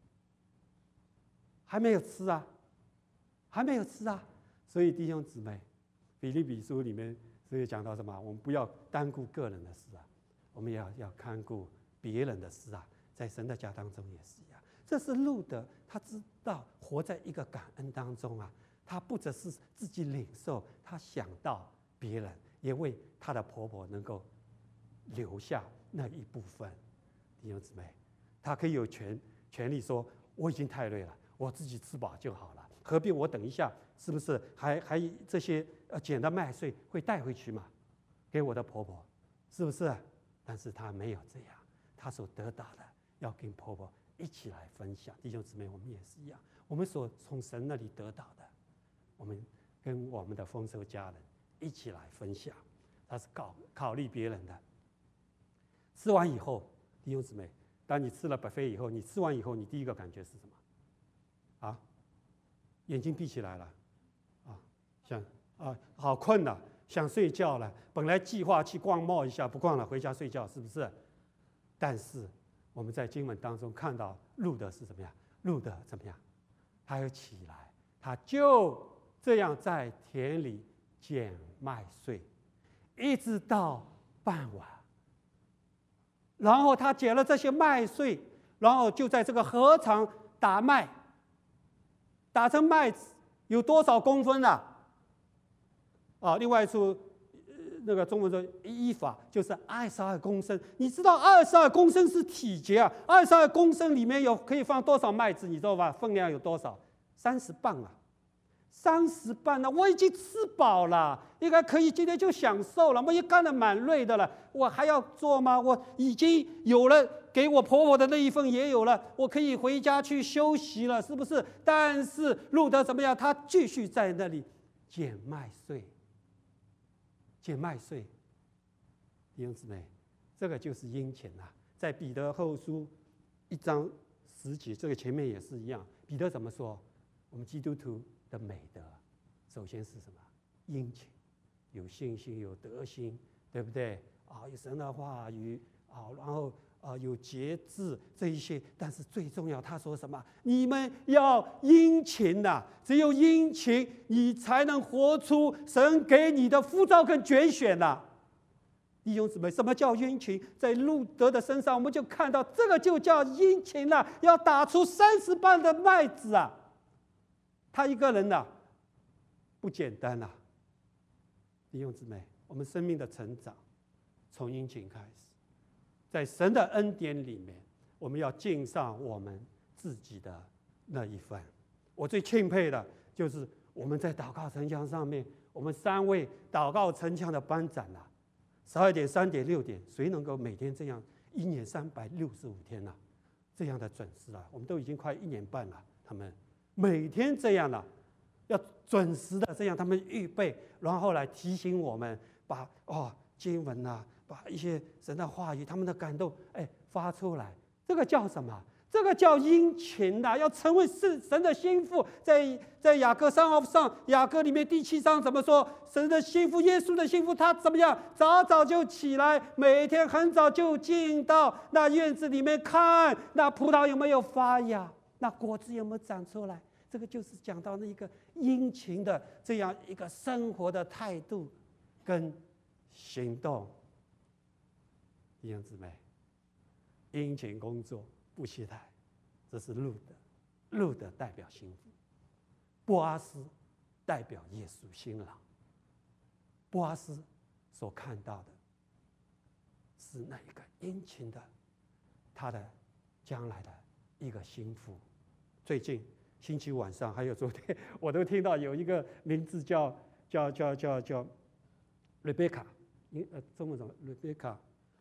还没有吃所以弟兄姊妹，腓立比书里面所以讲到什么？我们不要单顾个人的事我们要看顾别人的事在神的家当中也是一样。这是路德，他知道活在一个感恩当中他不只是自己领受，他想到别人，也为他的婆婆能够留下那一部分。弟兄姊妹，他可以有权利说，我已经太累了，我自己吃饱就好了，何必我等一下是不是还这些捡的麦穗会带回去嘛，给我的婆婆，是不是？但是他没有这样，他所得到的要跟婆婆一起来分享。弟兄姊妹，我们也是一样，我们所从神那里得到的，我们跟我们的丰收家人一起来分享，他是考虑别人的。吃完以后，弟兄姊妹，当你吃了buffet以后，你吃完以后，你第一个感觉是什么？眼睛闭起来了，想好困了，想睡觉了。本来计划去逛mall一下，不逛了，回家睡觉，是不是？但是我们在经文当中看到路德是怎么样？路德怎么样？他又起来，他就这样在田里捡麦穗，一直到傍晚。然后他捡了这些麦穗，然后就在这个禾场打麦。 打成麦子有多少公分啊？另外一处那个中文说依法就是22公升。你知道22公升是体积啊，22公升里面可以放多少麦子？你知道吧？分量有多少？30磅啊！30磅了，我已经吃饱了，应该可以今天就享受了。我也干得蛮累的了，我还要做吗？我已经有了给我婆婆的那一份也有了，我可以回家去休息了，是不是？但是路德怎么样？他继续在那里捡麦穗。捡麦穗，弟兄姊妹，这个就是殷勤啊！在彼得后书1章10节，这个前面也是一样。彼得怎么说？我们基督徒的美德，首先是什么？殷勤，有信心，有德行，对不对？有神的话语然后有节制这一些，但是最重要，他说什么？你们要殷勤呐！只有殷勤，你才能活出神给你的呼召跟拣选呐！弟兄姊妹，什么叫殷勤？在路德的身上，我们就看到这个就叫殷勤了，要打出30磅的麦子啊！他一个人呐，不简单呐！弟兄姊妹，我们生命的成长从殷勤开始。在神的恩典里面，我们要尽上我们自己的那一份。我最钦佩的就是我们在祷告城墙上面，我们3位祷告城墙的班长12点、3点、6点，谁能够每天这样1年365天这样的准时我们都已经快1年半了，他们每天这样要准时的这样，他们预备，然后来提醒我们把经文把一些神的话语、他们的感动，发出来。这个叫什么？这个叫殷勤要成为神的心腹。在雅各3号上，雅各里面第7章怎么说？神的心腹，耶稣的心腹，他怎么样？早早就起来，每天很早就进到那院子里面看，那葡萄有没有发芽，那果子有没有长出来。这个就是讲到那一个殷勤的这样一个生活的态度跟行动。弟兄姊妹，殷勤工作不懈怠，这是路德。路德代表心腹，波阿斯代表耶稣新郎。波阿斯所看到的是那一个殷勤的，他的将来的一个心腹。最近星期晚上还有昨天，我都听到有一个名字叫 Rebecca， 中文怎么 Rebecca？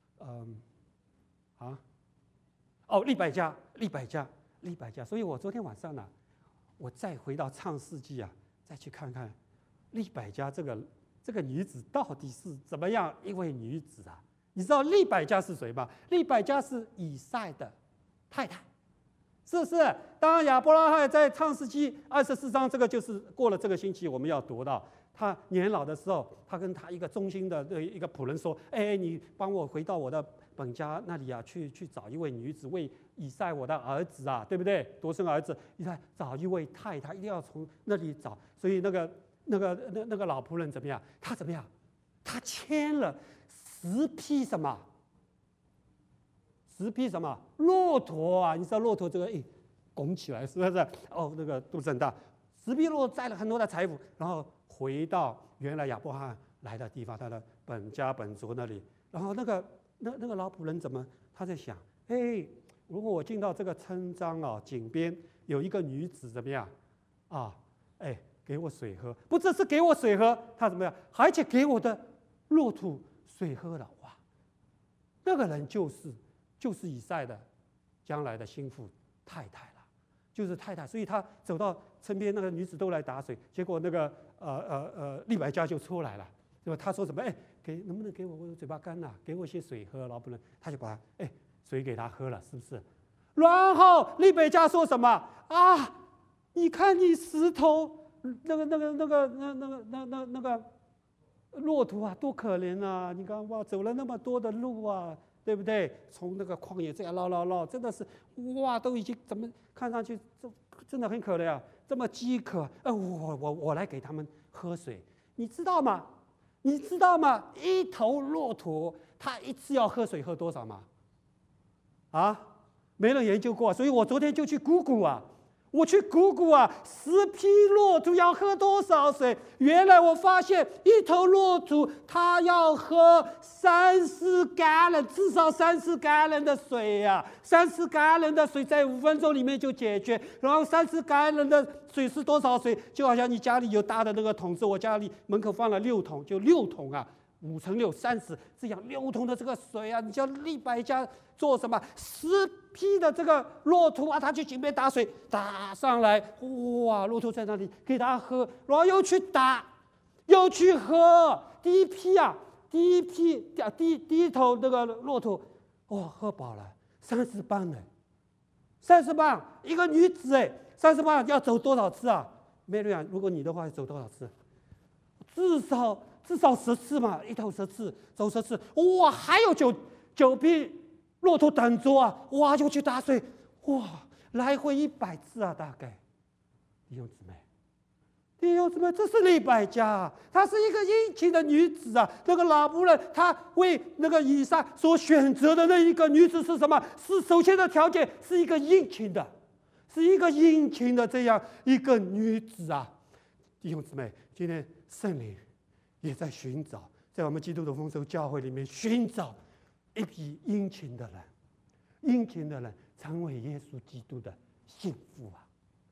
利百加。所以我昨天晚上我再回到创世纪再去看看利百加这个女子到底是怎么样一位女子你知道利百加是谁吗？利百加是以赛的太太，是不是？当亚伯拉罕在创世纪24章，这个就是过了这个星期我们要读到。他年老的时候，他跟他一个忠心的一个仆人说：“你帮我回到我的本家那里去找一位女子，为以赛我的儿子对不对？独生儿子，你看找一位太太，一定要从那里找。所以那个老仆人怎么样？他怎么样？他牵了10匹什么骆驼你知道骆驼这个拱起来是不是？那个肚子很大，10匹骆驼载了很多的财富，然后回到原来亚伯拉罕来的地方，他的本家本族那里。然后那个老仆人他在想，如果我进到这个村庄井边有一个女子怎么样给我水喝，不只是给我水喝，他怎么样，而且给我的骆驼水喝了。哇，那个人就是以赛的将来的心腹太太了，就是太太。所以他走到身边，那个女子都来打水，结果那个利百加就出来了，对吧？他说什么？能不能给我嘴巴干给我一些水喝？老仆人他就把水给他喝了，是不是？然后利百加说什么你看你石头那个骆驼多可怜你看走了那么多的路对不对？从那个旷野这样绕，真的是都已经怎么看上去真的很可怜这么饥渴。我来给他们喝水，你知道吗？一头骆驼它一次要喝水喝多少吗？没人研究过，所以我昨天就去 Google 我去估估啊，10匹骆驼要喝多少水？原来我发现一头骆驼它要喝30加仑，至少30加仑的水呀！30加仑的水在5分钟里面就解决。然后30加仑的水是多少水？就好像你家里有大的那个桶子，我家里门口放了6桶，就6桶啊，5乘6 30，这样6桶的这个水啊，你叫100家做什么？10匹的这个骆驼啊，他去井边打水，打上来，哇，骆驼在那里给他喝，然后又去打，又去喝。第一头那个骆驼，哇，喝饱了，30磅呢，30磅一个女子哎，30磅要走多少次啊？梅瑞安，如果你的话走多少次？至少10次嘛，一头10次，走10次，哇，还有9匹骆驼等着啊，哇，就去打水，哇，来回100次啊，大概。弟兄姊妹，这是利百加啊，她是一个殷勤的女子啊。那个老仆人，他为那个以撒所选择的那一个女子是什么？是首先的条件是一个殷勤的，这样一个女子啊。弟兄姊妹，今天圣灵也在寻找，在我们基督的丰收教会里面寻找一批殷勤的人，成为耶稣基督的心腹啊，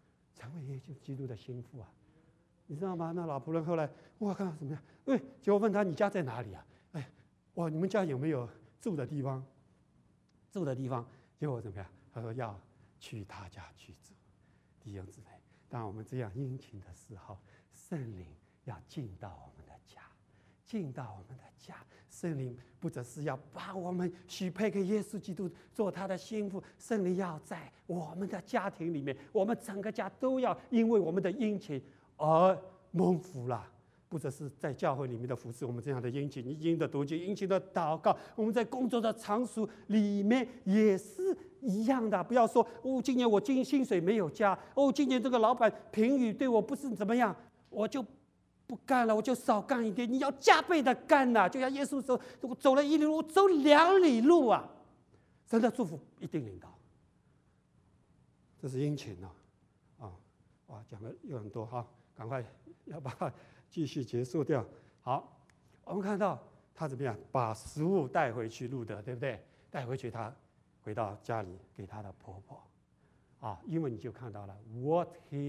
你知道吗？那老仆人后来，哇，看到怎么样？结果问他你家在哪里啊？哇，你们家有没有住的地方？结果怎么样？他说要去他家居住。弟兄姊妹，当我们这样殷勤的时候，圣灵要进到我们的家，圣灵不只是要把我们许配给耶稣基督做他的心腹，圣灵要在我们的家庭里面，我们整个家都要因为我们的殷勤而蒙福了。不只是在教会里面的服侍，我们这样的殷勤的读经、殷勤的祷告，我们在工作的场所里面也是一样的。不要说今年我薪水没有加，今年这个老板评语对我不是怎么样，我就不干了，我就少干一点。你要加倍的干呐！就像耶稣说：“我走了1里路，我走2里路啊！”神的祝福一定领到。这是殷勤啊！哇，讲的有很多哈，赶快要把它继续结束掉。好，我们看到他怎么样把食物带回去路德，对不对？带回去，他回到家里给他的婆婆啊，因为你就看到了 what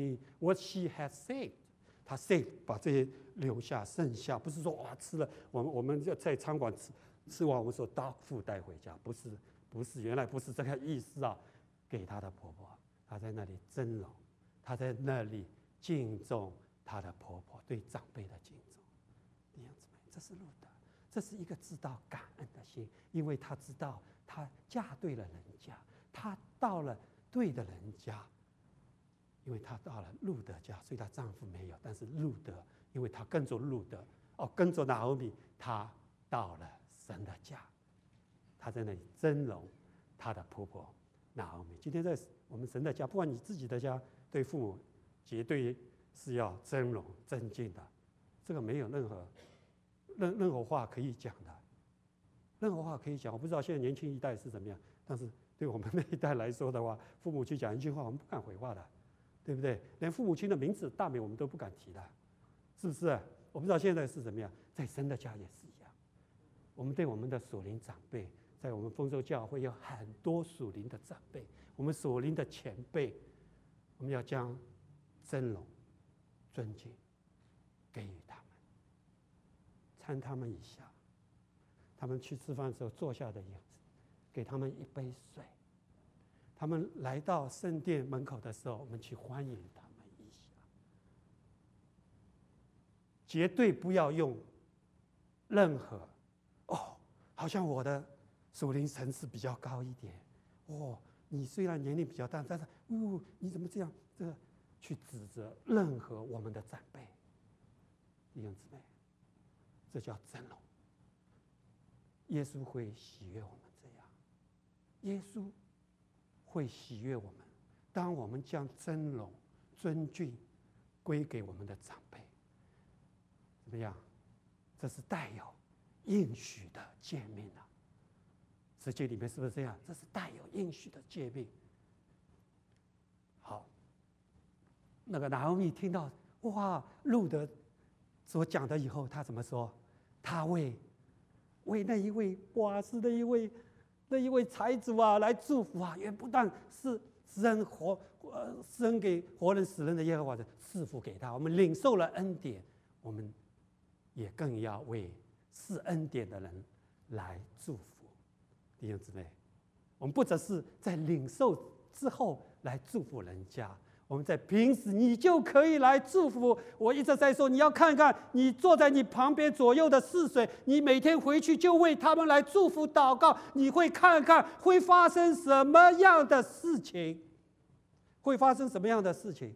she has saved。他 save 把这些留下，剩下不是说哇吃了，我们就在餐馆吃完我们说dog food带回家，不是，原来不是这个意思啊。给他的婆婆，她在那里尊荣，她在那里敬重她的婆婆，对长辈的敬重。弟兄姊妹，这是路德，这是一个知道感恩的心，因为她知道她嫁对了人家，她到了对的人家。因为她到了路德家，所以她丈夫没有，但是路德，因为她跟着路德，跟着拿俄米，她到了神的家，她在那里尊荣她的婆婆拿俄米。今天在我们神的家，不管你自己的家，对父母绝对是要尊荣尊敬的，这个没有任何话可以讲的，我不知道现在年轻一代是怎么样，但是对我们那一代来说的话，父母去讲一句话，我们不敢回话的。对不对？连父母亲的名字、大名我们都不敢提的，是不是？我不知道现在是怎么样，在神的家也是一样。我们对我们的属灵长辈，在我们丰收教会有很多属灵的长辈，我们属灵的前辈，我们要将尊荣、尊敬给予他们，参他们一下。他们去吃饭的时候坐下的样子，给他们一杯水。他们来到圣殿门口的时候，我们去欢迎他们一下。绝对不要用任何好像我的属灵层次比较高一点，你虽然年龄比较大，但是你怎么这样？去指责任何我们的长辈，弟兄姊妹，这叫尊荣。耶稣会喜悦我们这样，耶稣会喜悦我们，当我们将尊荣、尊敬归给我们的长辈，怎么样？这是带有应许的诫命啊！圣经里面是不是这样？这是带有应许的诫命。好， 那个拿俄米听到哇，路德所讲的以后，他怎么说？他为那一位波阿斯的那一位财主啊来祝福啊，也不但是施恩给活人死人的耶和华的赐福给他，我们领受了恩典，我们也更要为施恩典的人来祝福。弟兄姊妹，我们不只是在领受之后来祝福人家，我们在平时你就可以来祝福。我一直在说，你要看看你坐在你旁边左右的是谁，你每天回去就为他们来祝福祷告，你会看看会发生什么样的事情，会发生什么样的事情。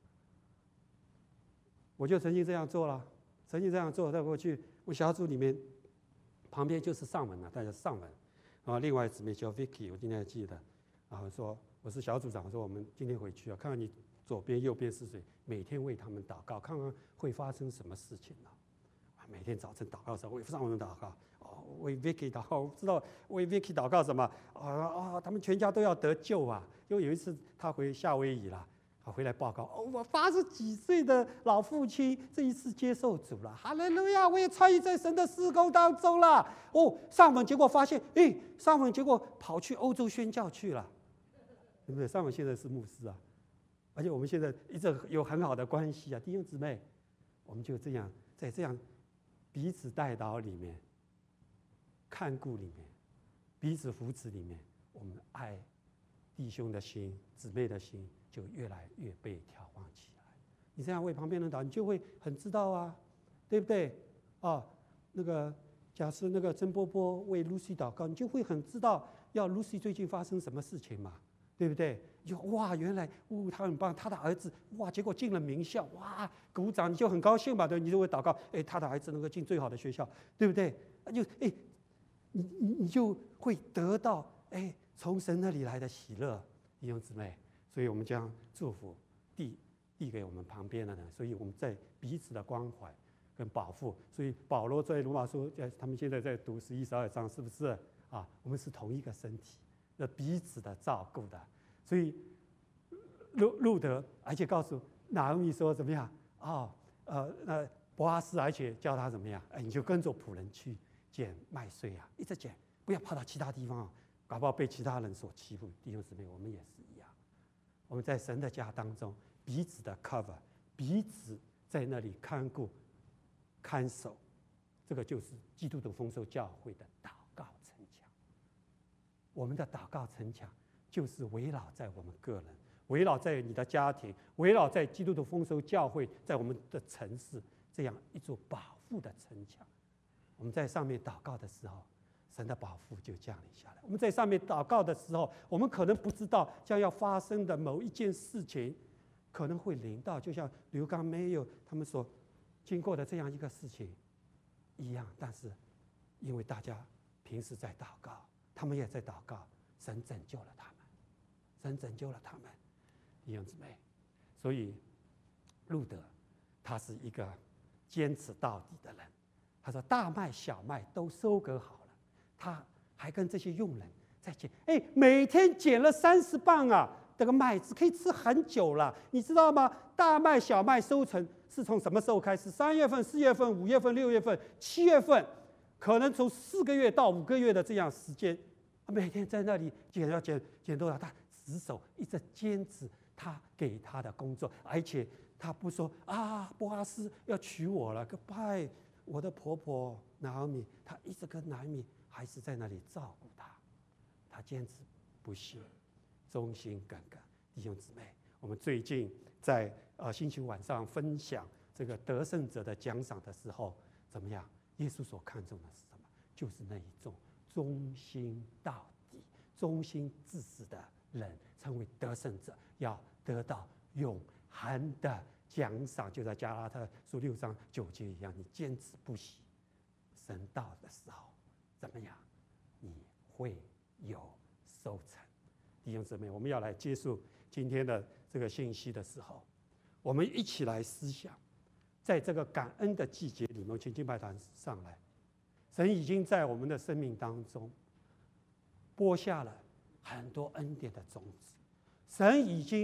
我就曾经这样做了，在过去我小组里面旁边就是上文了，大家上文啊，另外姊妹叫 Vicky， 我今天还记得，然后说我是小组长，说我们今天回去啊，看看你左边右边是谁，每天为他们祷告，看看会发生什么事情呢？每天早晨祷告的时候为上文祷告，为 Vicky 祷告，我知道为 Vicky 祷告什么他们全家都要得救啊！因为有一次他回夏威夷了。回来报告我80几岁的老父亲这一次接受主了，哈利路亚！我也参与在神的事工当中了。上文结果发现，上文结果跑去欧洲宣教去了，对不对？上文现在是牧师啊，而且我们现在一直有很好的关系啊，弟兄姊妹，我们就这样在这样彼此代祷里面、看顾里面、彼此扶持里面，我们爱弟兄的心、姊妹的心就越来越被眺望起来。你这样为旁边人祷，你就会很知道啊，对不对？那个假设那个曾波波为 Lucy 祷告，你就会很知道要 Lucy 最近发生什么事情嘛，对不对？就哇，原来他很棒，他的儿子哇，结果进了名校，哇，鼓掌，你就很高兴吧？对，你就会祷告，他的儿子能够进最好的学校，对不对？你就会得到从神那里来的喜乐，弟兄姊妹。所以我们将祝福递给我们旁边的人，所以我们在彼此的关怀跟保护。所以保罗在罗马书，他们现在在读11、12章，是不是啊？我们是同一个身体，彼此的照顾的。所以路德而且告诉拿俄米说怎么样那波阿斯而且叫他怎么样？你就跟着仆人去捡麦穗啊，一直捡，不要跑到其他地方搞不好被其他人所欺负。弟兄姊妹，我们也是一样。我们在神的家当中，彼此的 cover， 彼此在那里看顾、看守，这个就是基督徒丰收教会的祷告城墙。我们的祷告城墙就是围绕在我们个人，围绕在你的家庭，围绕在基督徒丰收教会，在我们的城市这样一座保护的城墙。我们在上面祷告的时候，神的保护就降临下来。我们在上面祷告的时候，我们可能不知道将要发生的某一件事情可能会临到，就像刘刚没有他们所经过的这样一个事情一样。但是因为大家平时在祷告，他们也在祷告，神拯救了他们，神拯救了他们，弟兄姊妹。所以路德他是一个坚持到底的人。他说大麦小麦都收割好了，他还跟这些佣人在捡，每天捡了30磅啊，这个麦子可以吃很久了，你知道吗？大麦小麦收成是从什么时候开始？3月份、4月份、5月份、6月份、7月份，可能从4个月到5个月的这样时间，每天在那里捡多少？他死守一直坚持他给他的工作，而且他不说波阿斯要娶我了，个拜。我的婆婆拿俄米，她一直跟拿俄米还是在那里照顾她，她坚持不懈，忠心耿耿。弟兄姊妹，我们最近在星期五晚上分享这个得胜者的奖赏的时候，怎么样？耶稣所看重的是什么？就是那一种忠心到底、忠心至死的人，成为得胜者，要得到永恒的奖赏。就在加拉太书6章9节一样，你坚持不息，神到的时候怎么样？你会有收成。弟兄姊妹，我们要来接受今天的这个信息的时候，我们一起来思想，在这个感恩的季节里面，请敬拜团上来，神已经在我们的生命当中播下了很多恩典的种子，神已经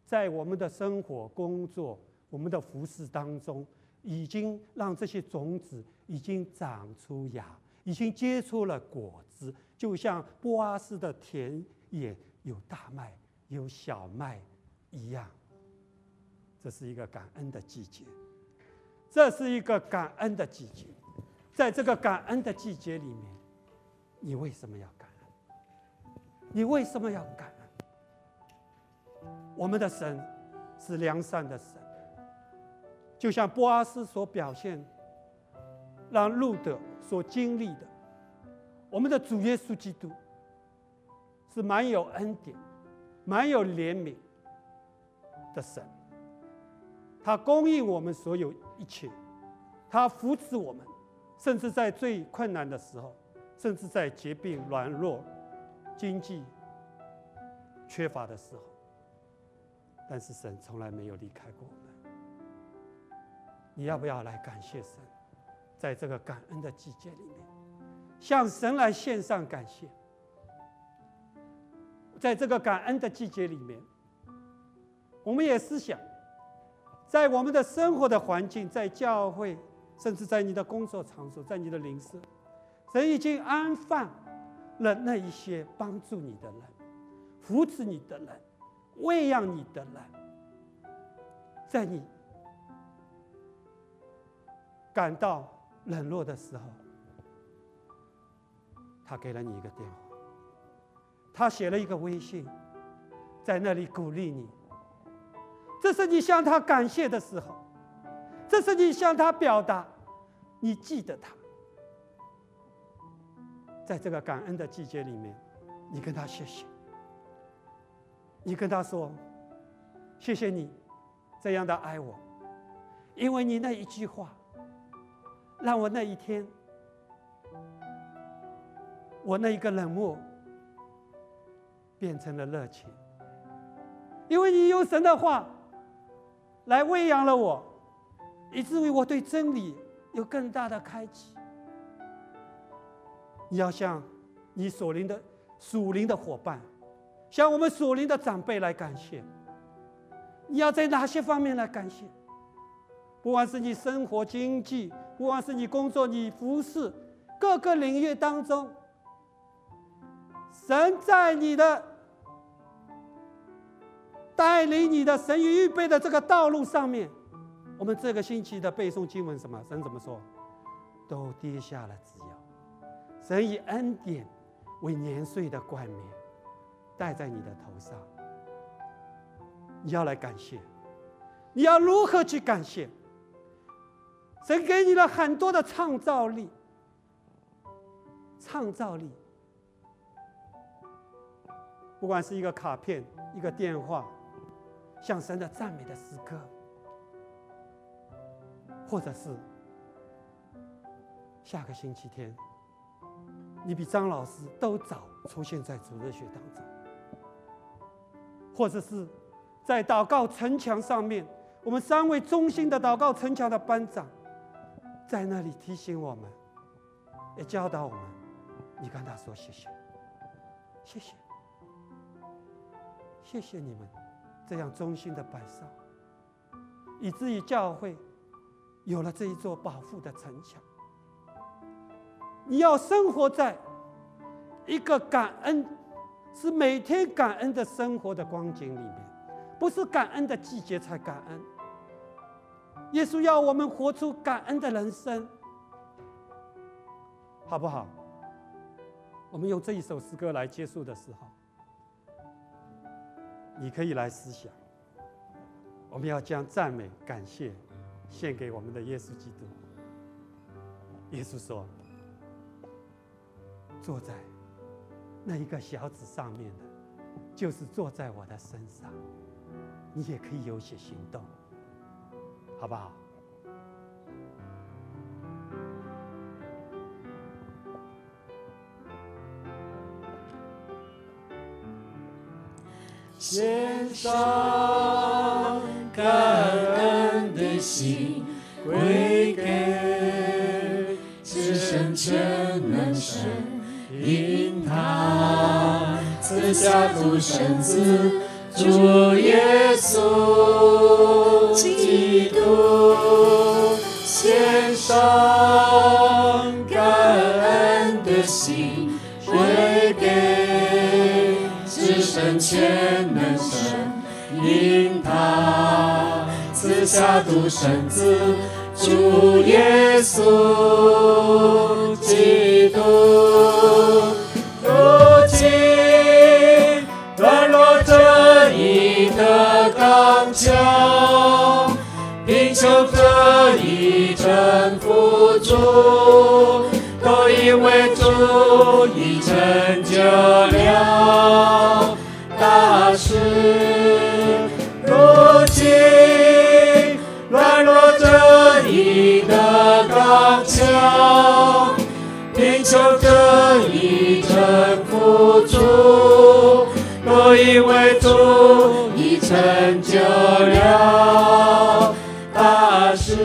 在我们的生活、工作、我们的服事当中，已经让这些种子已经长出芽，已经结出了果子，就像波阿斯的田野有大麦、有小麦一样。这是一个感恩的季节，这是一个感恩的季节。在这个感恩的季节里面，你为什么要感恩？你为什么要感恩？我们的神是良善的神，就像波阿斯所表现，让路德所经历的，我们的主耶稣基督是蛮有恩典、蛮有怜悯的神。他供应我们所有一切，他扶持我们，甚至在最困难的时候，甚至在疾病、软弱、经济缺乏的时候，但是神从来没有离开过我们。你要不要来感谢神？在这个感恩的季节里面，向神来献上感谢。在这个感恩的季节里面，我们也思想，在我们的生活的环境，在教会，甚至在你的工作场所，在你的邻舍，神已经安放了那一些帮助你的人，扶持你的人，喂养你的人，在你感到冷落的时候，他给了你一个电话，他写了一个微信，在那里鼓励你。这是你向他感谢的时候，这是你向他表达你记得他。在这个感恩的季节里面，你跟他谢谢，你跟他说谢谢你这样的爱我，因为你那一句话让我那一天，我那一个冷漠变成了热情，因为你用神的话来喂养了我，以至于我对真理有更大的开启。你要向你属灵的伙伴，向我们属灵的长辈来感谢。你要在哪些方面来感谢？不管是你生活经济，不管是你工作、你服事，各个领域当中，神在你的带领你的神预备的这个道路上面，我们这个星期的背诵经文什么？神怎么说？都跌下了枝腰。神以恩典为年岁的冠冕戴在你的头上。你要来感谢，你要如何去感谢？神给你了很多的创造力，不管是一个卡片、一个电话，向神的赞美的诗歌，或者是下个星期天，你比张老师都早出现在主日学当中，或者是在祷告城墙上面，我们3位中心的祷告城墙的班长在那里提醒我们，也教导我们，你跟他说谢谢，谢谢，谢谢你们这样忠心的摆上，以至于教会有了这一座保护的城墙。你要生活在一个感恩，是每天感恩的生活的光景里面，不是感恩的季节才感恩。耶稣要我们活出感恩的人生，好不好？我们用这一首诗歌来结束的时候，你可以来思想，我们要将赞美、感谢献给我们的耶稣基督。耶稣说，坐在那一个小子上面的，就是坐在我的身上。你也可以有些行动，好不好？ 献上感恩的心，归给至圣全能神，因他赐下独生子主耶稣基督，献上感恩的心，归给至圣全能神，因他赐下独生子，主耶稣基督。如今软弱者已得刚强，贫穷者已征服主，都因为主已成就了大事。如今软弱者已得刚强，贫穷者已征服主，都因为主已成就了大事。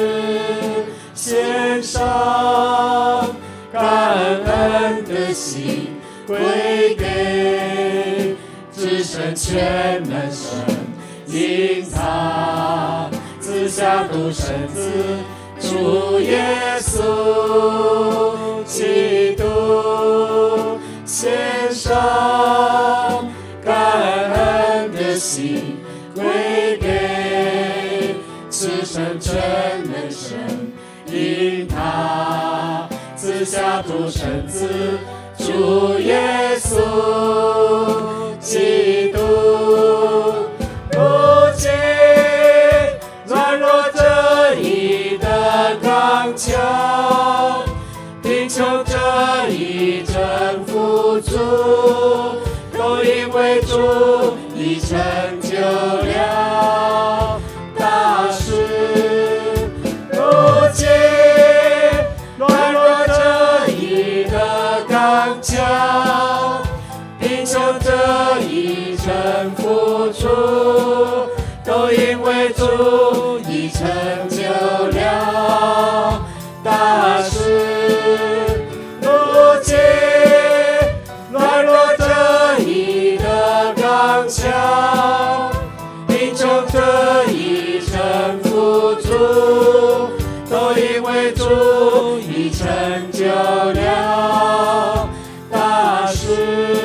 献上感恩的心，归给至圣全能神，因他赐下独生子，主耶稣基督。献上感恩的心，归给至圣全能神，因他赐下独生子，主耶稣基督。如今软弱者已得刚强，贫穷者已征服主，都因为主已成就了大事。如今软弱者已得刚强，贫穷者已征服主，都因为主已成就了大事。如今软弱者已得刚强，贫穷者已征服主，都因为主已成就了大事。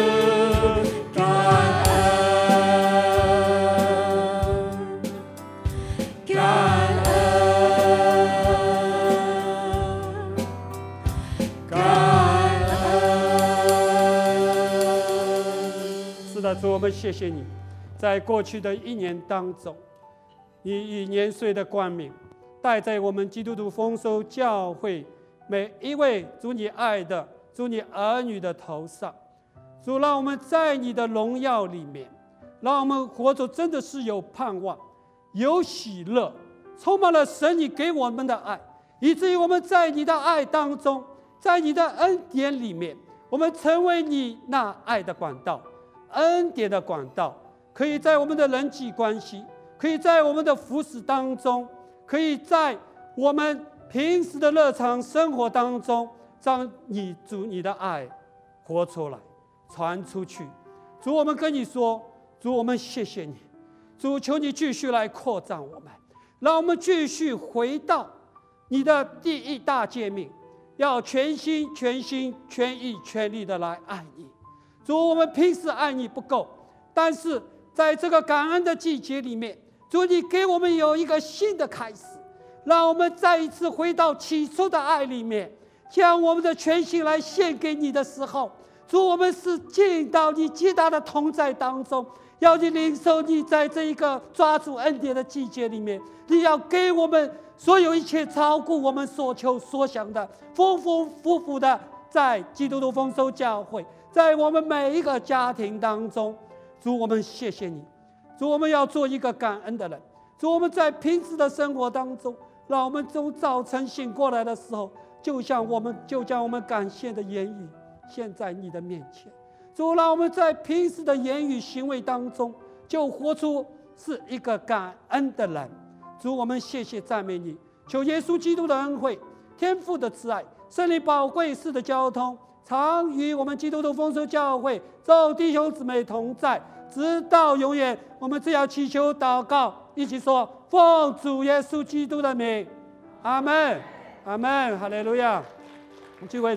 主，我们谢谢你，在过去的一年当中，你以年岁的冠冕戴在我们基督徒丰收教会每一位主你爱的主你儿女的头上。主，让我们在你的荣耀里面，让我们活着真的是有盼望，有喜乐，充满了神你给我们的爱，以至于我们在你的爱当中，在你的恩典里面，我们成为你那爱的管道，恩典的管道，可以在我们的人际关系，可以在我们的服事当中，可以在我们平时的日常生活当中，让你主你的爱活出来，传出去。主，我们跟你说，主，我们谢谢你。主，求你继续来扩张我们，让我们继续回到你的第一大诫命，要全心全心全意全力的来爱你。主，我们平时爱你不够，但是在这个感恩的季节里面，主，你给我们有一个新的开始，让我们再一次回到起初的爱里面，将我们的全心来献给你的时候，主，我们是进到你极大的同在当中，要你领受你在这一个抓住恩典的季节里面，你要给我们所有一切超过我们所求所想的，丰丰富富的在基督徒丰收教会，在我们每一个家庭当中。主，我们谢谢你。主，我们要做一个感恩的人。主，我们在平时的生活当中，让我们从早晨醒过来的时候，就将我们感谢的言语献在你的面前。主，让我们在平时的言语行为当中，就活出是一个感恩的人。主，我们谢谢赞美你，求耶稣基督的恩惠、天父的慈爱、圣灵宝贵式的交通，常与我们基督徒丰收教会众弟兄姊妹同在， 直到永远。我们只要祈求祷告，一起说：奉主耶稣基督的名，阿门，阿门，哈利路亚。聚会。